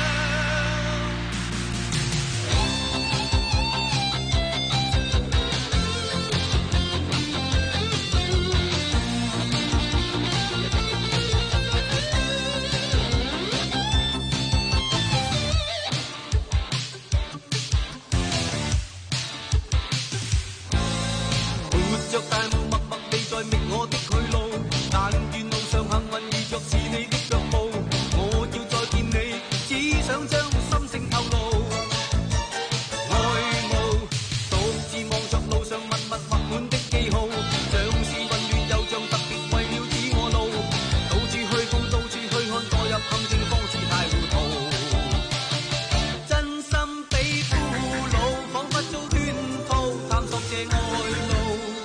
活着大霧默默地在覓我的去路，但願路上幸運遇着是你的腳步。我要再見你，只想將心聲透露。愛慕獨自望着路上密密畫滿的記號，像是混亂又像特別為了指我路。到處去報，到處去看，墮入陷阱方是太糊塗。真心比俘虜，彷彿遭圈套，探索這愛路。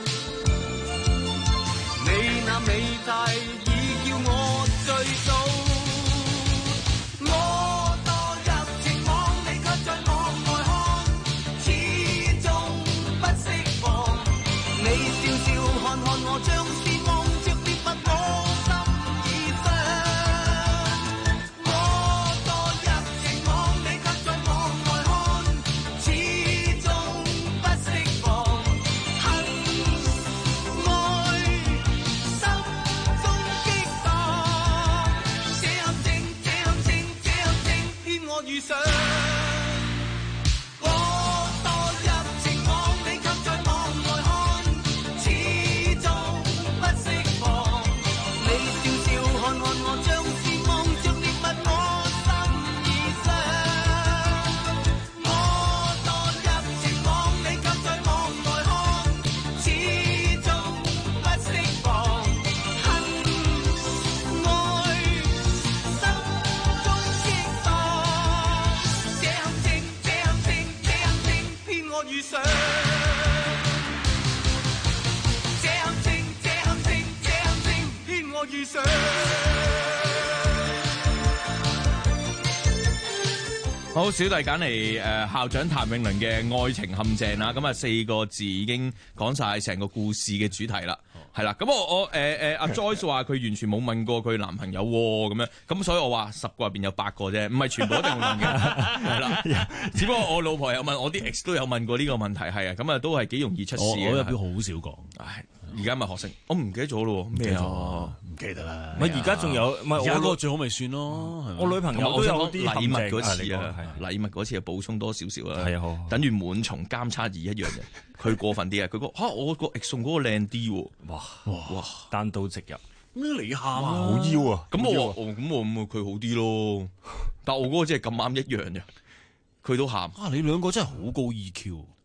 你那美態已叫我醉倒。我像是望着獵物，我心已傷。我墮入情網，你卻在網外看，始終不釋放。恨愛心中激盪，這陷阱，這陷阱，這陷阱騙我遇上。 好，小弟揀嚟誒校長譚詠麟嘅愛情陷阱啦，咁啊四個字已經講晒成個故事嘅主題啦，係啦，咁我我誒誒阿 Joyce 話佢完全冇問過佢男朋友咁樣，咁所以我話十個入邊有八個啫，唔係全部一定會問嘅，係啦，只不過我老婆有問，我啲 ex 都有問過呢個問題，係啊，咁啊都係幾容易出事嘅。 我入邊好少講， 唉，而家咪學識，我唔記得咗咯，咩啊？ 唔記得啦。 唔係而家仲有，唔係而家我嗰個最好咪算咯。 我女朋友都有啲禮物嗰陷阱次啊，禮物嗰次啊補充多少少啦， 係啊，好， 等於滿重監測儀一樣嘅。佢過分啲啊！佢講嚇我個 ex 送嗰個靚啲喎， 哇哇單刀直入， 咁你喊啊， 好腰啊！ 咁我話咁我咁佢好啲咯，但我嗰個真係咁啱一樣嘅，佢都喊啊！你兩個真係好高 E Q。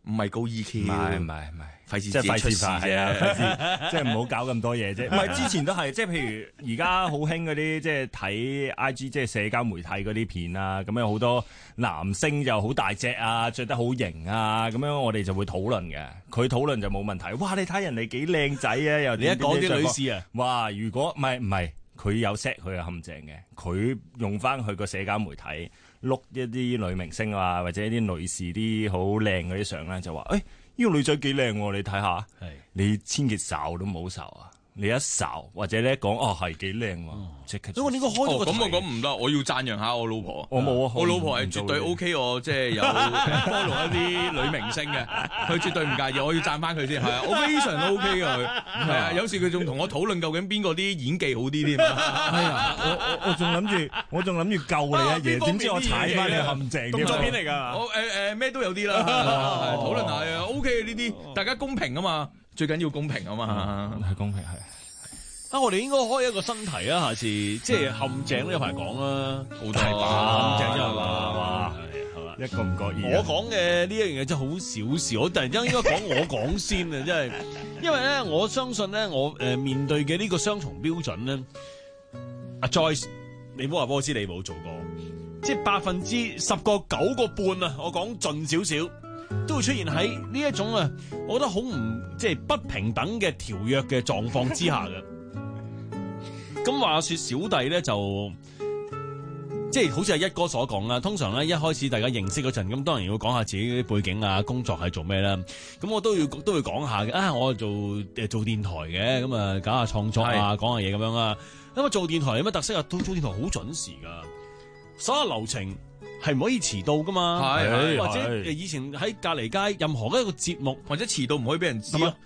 唔係高 E Q， 唔係唔係唔係。 費事即係費事係係啊，費事即係唔好搞咁多嘢啫。唔係之前都係，即係譬如而家好興嗰啲，即係睇 I G 即係社交媒體嗰啲片啊，咁樣好多男星就好大隻啊，着得好型啊，咁樣我哋就會討論嘅。佢討論就冇問題。哇！你睇人哋幾靚仔啊，又你一講啲女士啊， 哇！如果唔係唔係，佢有 set 佢嘅陷阱嘅，佢用翻佢個社交媒體碌一啲女明星啊，或者一啲女士啲好靚嗰啲相咧，就話誒。呢個女仔幾靚喎，你睇下，你千祈睄都唔好睄啊！你一睄或者咧講哦係幾靚喎，即刻。 因為呢個開咗個咁我咁唔得，我要讚揚下我老婆。 我冇啊， 我老婆係絕對 O K， 我即係有 follow 一啲女明星嘅，佢絕對唔介意，我要讚翻佢先。係啊，我非常 O K 噶佢。係啊，有時佢仲同我討論究竟邊個啲演技好啲添。 係啊，我我我仲諗住，我仲諗住救你一嘢，點知我踩翻你陷阱。 動作片嚟㗎。 我誒誒咩都有啲啦，討論下啊 O K 呢啲，大家公平啊嘛。最緊要公平啊嘛， 係公平係。 啊，我哋應該開一個新題啊，下次即係陷阱呢有排講啦，好多陷阱因為話哇，係嘛， 一個唔覺意。 我講嘅呢一樣嘢真係好小事，我突然之間應該講我講先啊，真係，因為咧我相信咧我誒面對嘅呢個雙重標準咧，阿 Joyce，你唔好話俾我知你冇做過，即係百分之十個九個半啊，我講盡少少。都會出現喺呢一種啊，我覺得好唔即係不平等嘅條約嘅狀況之下嘅。咁話說小弟咧就即係好似係一哥所講啦，通常咧一開始大家認識嗰陣，咁當然要講下自己啲背景啊，工作係做咩啦。咁我都要都會講下嘅。啊，我做誒做電台嘅，咁啊搞下創作啊，講下嘢咁樣啊。咁啊做電台有乜特色啊？做做電台好準時噶，所有流程。係唔可以遲到噶嘛？係或者以前喺隔離街任何一個節目或者遲到唔可以俾人知咯。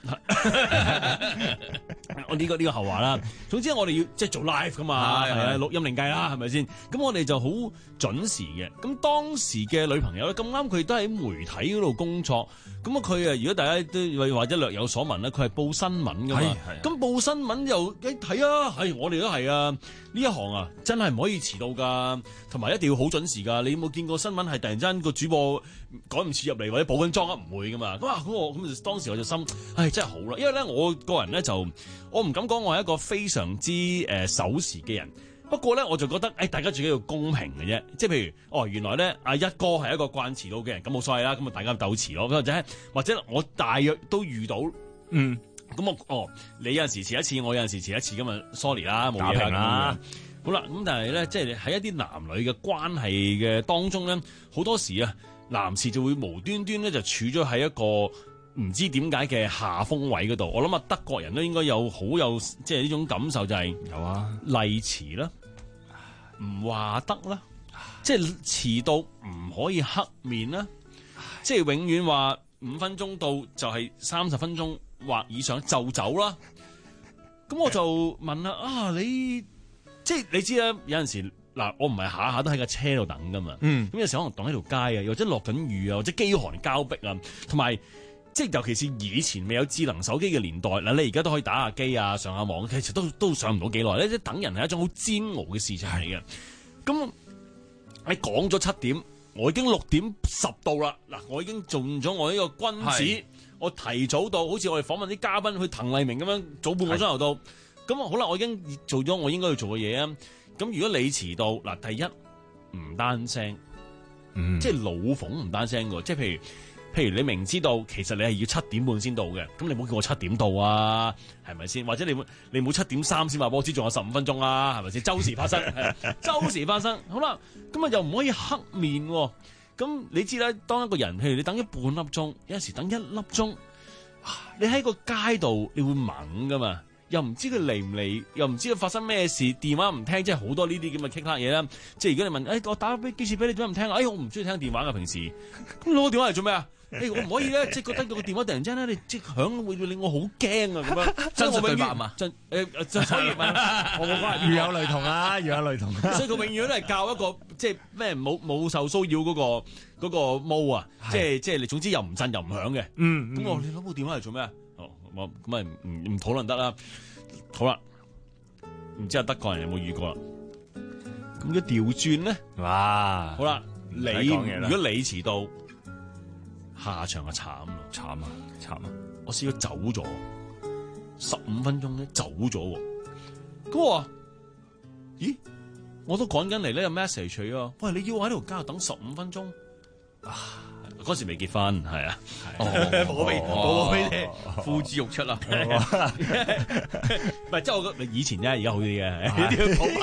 我呢個呢個後話啦。總之我哋要即係做 live 噶嘛，係啊錄音另計啦，係咪先？咁我哋就好準時嘅。咁當時嘅女朋友咧，咁啱佢都喺媒體嗰度工作。咁啊佢啊，如果大家都或者略有所聞咧，佢係報新聞噶嘛。咁報新聞又誒睇啊，係我哋都係啊。呢一行啊，真係唔可以遲到噶，同埋一定要好準時噶。你有冇見過新聞係突然間個主播趕唔切入嚟或者補緊妝啊？唔會噶嘛。哇！咁我咁當時我就心，唉，真係好啦。因為咧，我個人咧就我唔敢講我係一個非常之誒、呃、守時嘅人。不過咧，我就覺得誒、哎，大家最緊要公平嘅啫。即係譬如哦，原來咧阿一哥係一個慣遲到嘅人，咁冇所謂啦。咁啊，大家鬥遲咯，或者或者我大約都遇到嗯。咁我哦，你有陣時遲一次，我有陣時遲一次，咁啊 sorry 啦，冇嘢啦。好啦，咁但係咧，即係喺一啲男女嘅關係嘅當中咧，好多時啊，男士就會無端端咧就處咗喺一個唔知點解嘅下風位嗰度。我諗啊，德國人都應該有好有即係呢種感受，就係有啊，例遲啦，唔話得啦，即係遲到唔可以黑面啦，即係永遠話五分鐘到就係三十分鐘。或以上就走啦，咁我就問啦，啊你即係你知啦，有陣時嗱，我唔係下下都喺架車度等噶嘛，咁、嗯、有時可能擋喺條街啊，又或者落緊雨啊，或者飢寒交迫啊，同埋即係尤其是以前未有智能手機嘅年代嗱，你而家都可以打下機啊，上下網，其實都都上唔到幾耐咧，即等人係一種好煎熬嘅事情嚟嘅。咁你講咗七點，我已經六點十到啦，嗱，我已經盡咗我呢個君子。我提早到，好似我哋訪問啲嘉賓去滕麗明咁樣，早半個鐘頭到。咁啊好啦，我已經做咗我應該要做嘅嘢啊。咁如果你遲到，嗱，第一唔單聲，嗯、即係老馮唔單聲嘅，即係譬如譬如你明知道其實你係要七點半先到嘅，咁你唔好叫我七點到啊，係咪先？或者你你冇七點三先話波，知仲有十五分鐘啊，係咪先？周時發生，周時發生。好啦，咁啊又唔可以黑面喎。咁你知啦，當一個人，譬如你等咗半粒鐘，有陣時等一粒鐘，你喺個街度，你會懵噶嘛？又唔知佢嚟唔嚟，又唔知佢發生咩事，電話唔聽，即係好多呢啲咁嘅棘卡嘢啦。即係如果你問，誒、哎、我打俾幾次俾你，點解唔聽啊？誒、哎、我唔中意聽電話噶，平時咁攞個電話嚟做咩啊？誒、哎、我唔可以咧，即係覺得個電話突然之間咧，你即係響會令我好驚啊咁樣。 真實對白嘛？ 真誒誒，所以我冇關係。 如有雷同啊，如有雷同。 所以佢永遠都係教一個即係咩冇冇受騷擾嗰個嗰個毛啊，即係即係你總之又唔震又唔響嘅。嗯，咁我你攞部電話嚟做咩啊？哦，我咁咪唔唔討論得啦。好啦，唔知阿德國人有冇遇過啦？咁一調轉咧，哇！好啦，你如果你遲到。 下場啊慘咯， 慘啊慘啊！ 我試過走咗十五分鐘咧，走咗喎。咁我話：咦，我都趕緊嚟咧，有 message 佢啊！喂，你要我喺度加等十五分鐘啊？嗰時未結婚，係啊， 冇俾冇俾你呼之欲出啦。 唔係，即係我覺得以前啫，而家好啲嘅。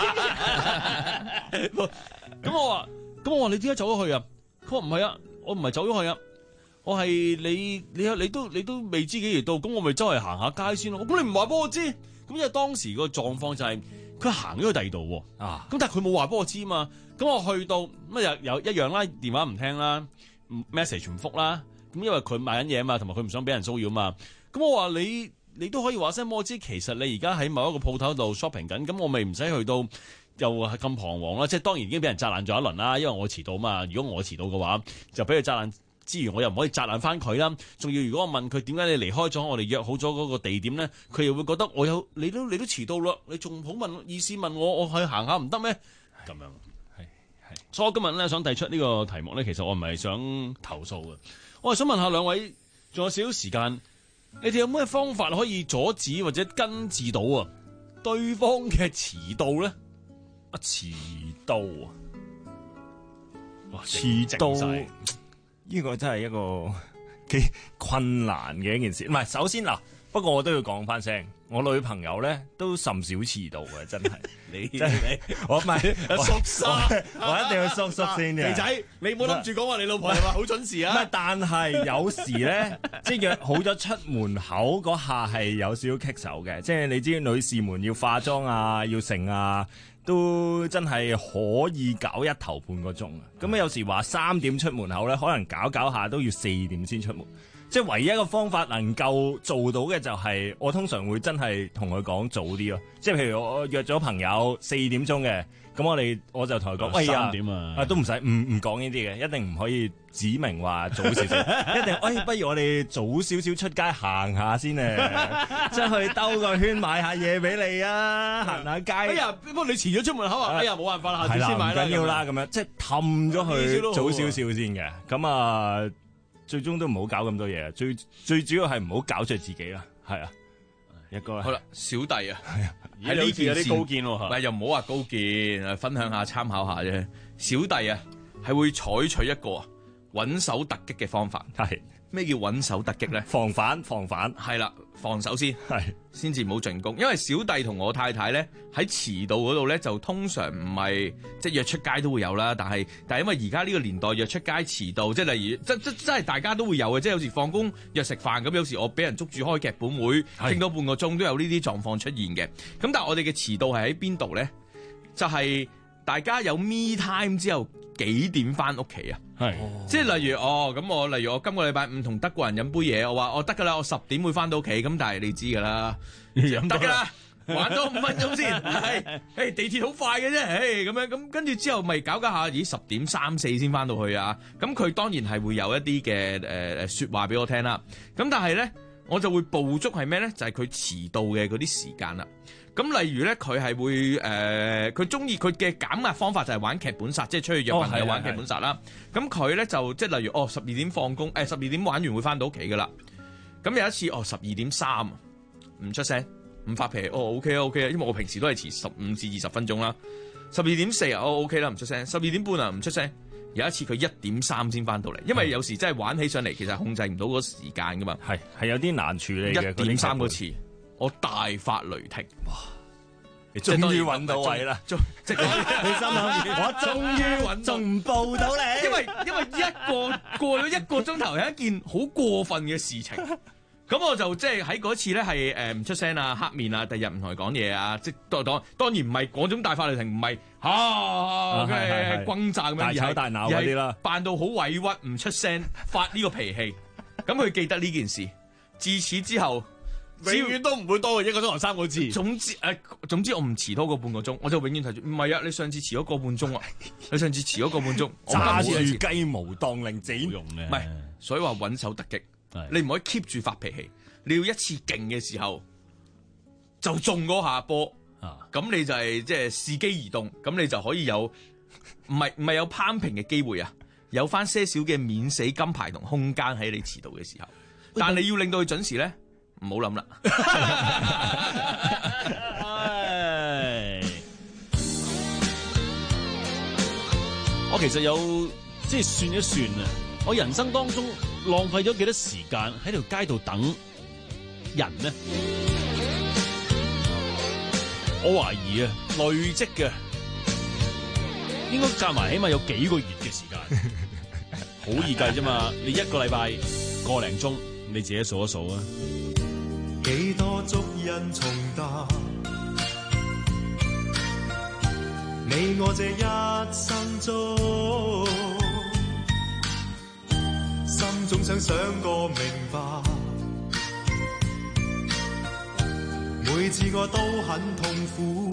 咁我話，咁我話你點解走咗去啊？佢話唔係啊，我唔係走咗去啊，我係你你你都你都未知幾時到，咁我咪周圍行下街先咯。咁你唔話俾我知，咁因為當時個狀況就係佢行咗去第二度喎。啊，咁但係佢冇話俾我知嘛。咁我去到咁又有一樣啦，電話唔聽啦。message 唔覆啦，咁因為佢賣緊嘢嘛，同埋佢唔想俾人騷擾嘛。咁我話你，你都可以話聲俾我知，其實你而家喺某一個鋪頭度 shopping 緊，咁我咪唔使去到又係咁彷徨啦。即係當然已經俾人責難咗一輪啦，因為我遲到嘛。如果我遲到嘅話，就俾佢責難之餘，我又唔可以責難翻佢啦。仲要如果我問佢點解你離開咗我哋約好咗嗰個地點咧，佢又會覺得我有你都你都遲到啦，你仲好問意思問我我去行下唔得咩？咁樣。所以我今日咧想提出呢個題目咧，其實我唔係想投訴嘅，我係想問下兩位，仲有少少時間，你哋有咩方法可以阻止或者根治到啊對方嘅遲到咧？ 啊遲到啊，哇遲到呢個真係一個幾困難嘅一件事。唔係，首先嗱，不過我都要講翻聲，我女朋友咧都甚少遲到嘅，真係。 你真係我唔係縮沙， 我一定要縮縮先嘅。 肥仔，你唔好諗住講話你老婆係話好準時啊。 唔係，但係有時咧，即係約好咗出門口嗰下係有少少棘手嘅。即係你知女士們要化妝啊，要成啊，都真係可以搞一頭半個鐘啊。咁啊，有時話三點出門口咧，可能搞搞下都要四點先出門。即係唯一一個方法能夠做到嘅就係，我通常會真係同佢講早啲咯。即係譬如我約咗朋友四點鐘嘅，咁我哋我就同佢講，喂三點啊， 啊都唔使唔唔講呢啲嘅，一定唔可以指明話早少少，一定喂、哎、不如我哋早少少出街行下先啊，出去兜個圈買下嘢俾你啊，行下街。 哎呀，不過你遲咗出門口啊，哎呀冇辦法啦，下次先買啦。 唔緊要啦，咁樣即係氹咗佢早少少先嘅，咁啊。最終都唔好搞咁多嘢，最最主要係唔好搞著自己啦，係啊，一個好啦，小弟啊， 喺呢件有啲高見喎， 唔係又唔好話高見，分享下參考下啫。小弟啊，係會採取一個穩守突擊嘅方法。 係咩叫穩守突擊咧？ 防反，防反係啦，防守先係， 先至唔好進攻。因為小弟同我太太咧喺遲到嗰度咧，就通常唔係即係約出街都會有啦。但係但係因為而家呢個年代約出街遲到，即係例如即即即係大家都會有嘅。即係有時放工約食飯咁，有時我俾人捉住開劇本會傾多半個鐘，都有呢啲狀況出現嘅。咁但係我哋嘅遲到係喺邊度咧？就係、是、大家有 me time 之後幾點翻屋企啊？係，即係例如哦，咁我例如我今個禮拜五同德國人飲杯嘢，我話我得噶啦，我十點會翻到屋企，咁但係你知噶啦，得噶啦，玩多五分鐘先，係，誒地鐵好快嘅啫，誒咁樣咁跟住之後咪搞搞下，咦十點三四先翻到去啊，咁佢當然係會有一啲嘅誒誒說話俾我聽啦，咁但係咧我就會捕捉係咩咧？就係佢遲到嘅嗰啲時間啦。咁例如咧，佢係會誒，佢中意佢嘅減壓方法就係玩劇本殺，即係出去約朋友玩劇本殺啦。咁佢咧就即係例如哦，十二點放工，誒十二點玩完會翻到屋企噶啦。咁有一次哦，十二點三唔出聲，唔發脾氣，哦 OK 啊 OK 啊，因為我平時都係遲十五至二十分鐘啦。十二點四啊，哦 OK 啦，唔出聲。十二點半啊，唔出聲。有一次佢一點三先翻到嚟，因為有時真係玩起上嚟，其實控制唔到嗰個時間噶嘛。 係係有啲難處理嘅。 一點三個詞。我大發雷霆，哇！ 你終於揾到位啦，即係你心諗，我終於揾，仲唔報到你？ 因為因為一個過咗一個鐘頭係一件好過分嘅事情，咁我就即係喺嗰次咧係誒唔出聲啊、黑面啊，第日唔同佢講嘢啊，即係當當當然唔係嗰種大發雷霆，唔係嚇嘅轟炸咁樣， 大吵大鬧嗰啲啦， 扮到好委屈唔出聲，發呢個脾氣，咁佢記得呢件事，自此之後。 永遠都唔會多過一個鐘頭三個字。 總之誒、呃，總之我唔遲多過半個鐘，我就永遠提住。唔係啊，你上次遲咗個半鐘啊，你上次遲咗個半鐘， 揸住雞毛當令箭用嘅。唔係，所以話穩守突擊，你唔可以 keep 住發脾氣，你要一次勁嘅時候就中嗰下波，咁、啊、你就係即係伺機而動，咁你就可以有唔係唔係有攀平嘅機會啊， 有翻些少嘅免死金牌同空間喺你遲到嘅時候，但你要令到佢準時咧，唔好諗啦。 我其實有即係算一算啊，我人生當中浪費咗幾多時間喺條街度等人呢？我懷疑啊，累積嘅應該加埋起碼有幾個月嘅時間，好易計啫嘛。你一個禮拜個零鐘，你自己數一數啊。 幾多足印重疊，你我這一生中，心中想想個明白，每次我都很痛苦，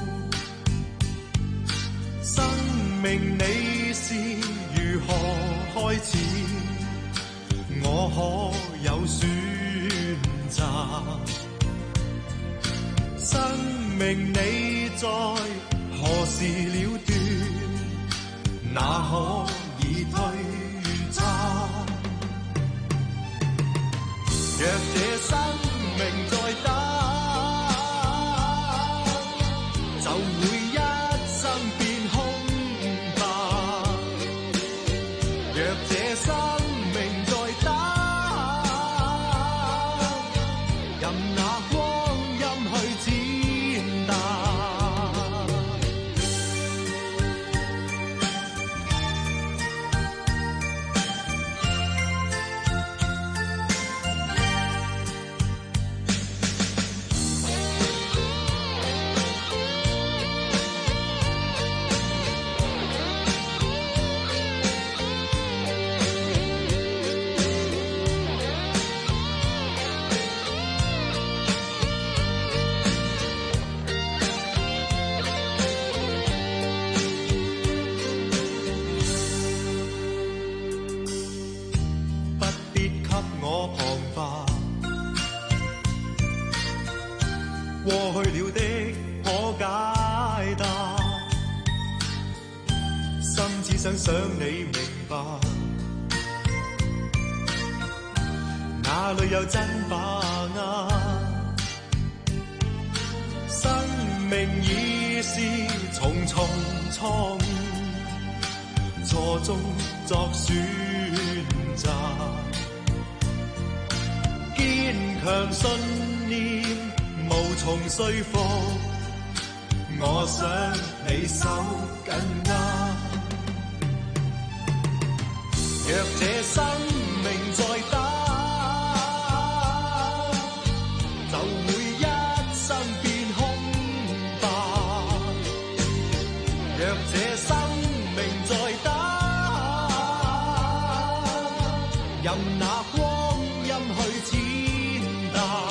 生命你是如何開始，我可有選擇，生命你在何時了斷，哪可以推測，若這生命再等，就會一生變空白，若這生命再等，任那光陰去踐踏。過去了的可解答，心只想想你明白，哪裏有真把握？生命已是重重錯誤，錯中作選擇，堅強信念無從說服，我想你手緊握，若這生命再等，就會一生變空白，若這生命再等，任那光陰去踐踏，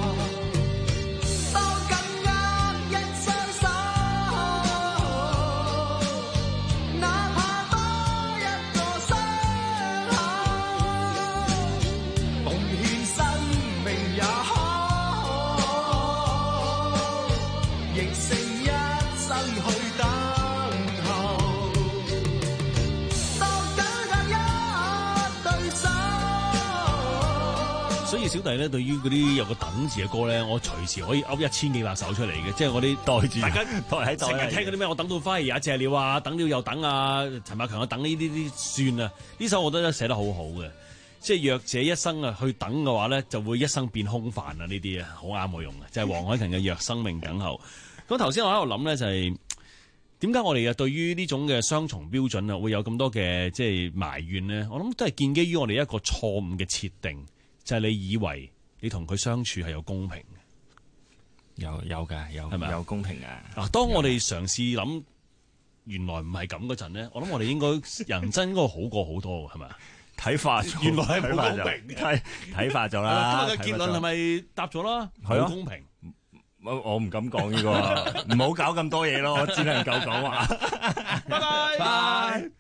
所以小弟咧，對於嗰啲有個等字嘅歌咧，我隨時可以噏一千幾百首出嚟嘅，即係我啲袋住， 大家袋喺度， 成日聽嗰啲咩，我等到花兒也謝了啊，等了又等啊，陳百強啊等呢啲啲算啊，呢首我覺得寫得好好嘅，即係若這一生啊去等嘅話咧，就會一生變空泛啊，呢啲啊好啱我用嘅，就係、是、黃凱芹嘅若生命等候。咁頭先我喺度諗咧，就係點解我哋嘅對於呢種嘅雙重標準啊，會有咁多嘅即係埋怨咧？我諗都係建基於我哋一個錯誤嘅設定。就係你以為你同佢相處係有公平嘅， 有有嘅，有係咪有公平嘅？ 嗱，當我哋嘗試諗原來唔係咁嗰陣咧，我諗我哋應該人生應該好過好多嘅，係咪啊？ 睇法原來係冇公平嘅， 睇睇法咗啦。 今日嘅結論係咪答咗啦？ 係好公平。 我我唔敢講呢個，唔好搞咁多嘢咯，我只能夠講話。 拜拜。拜。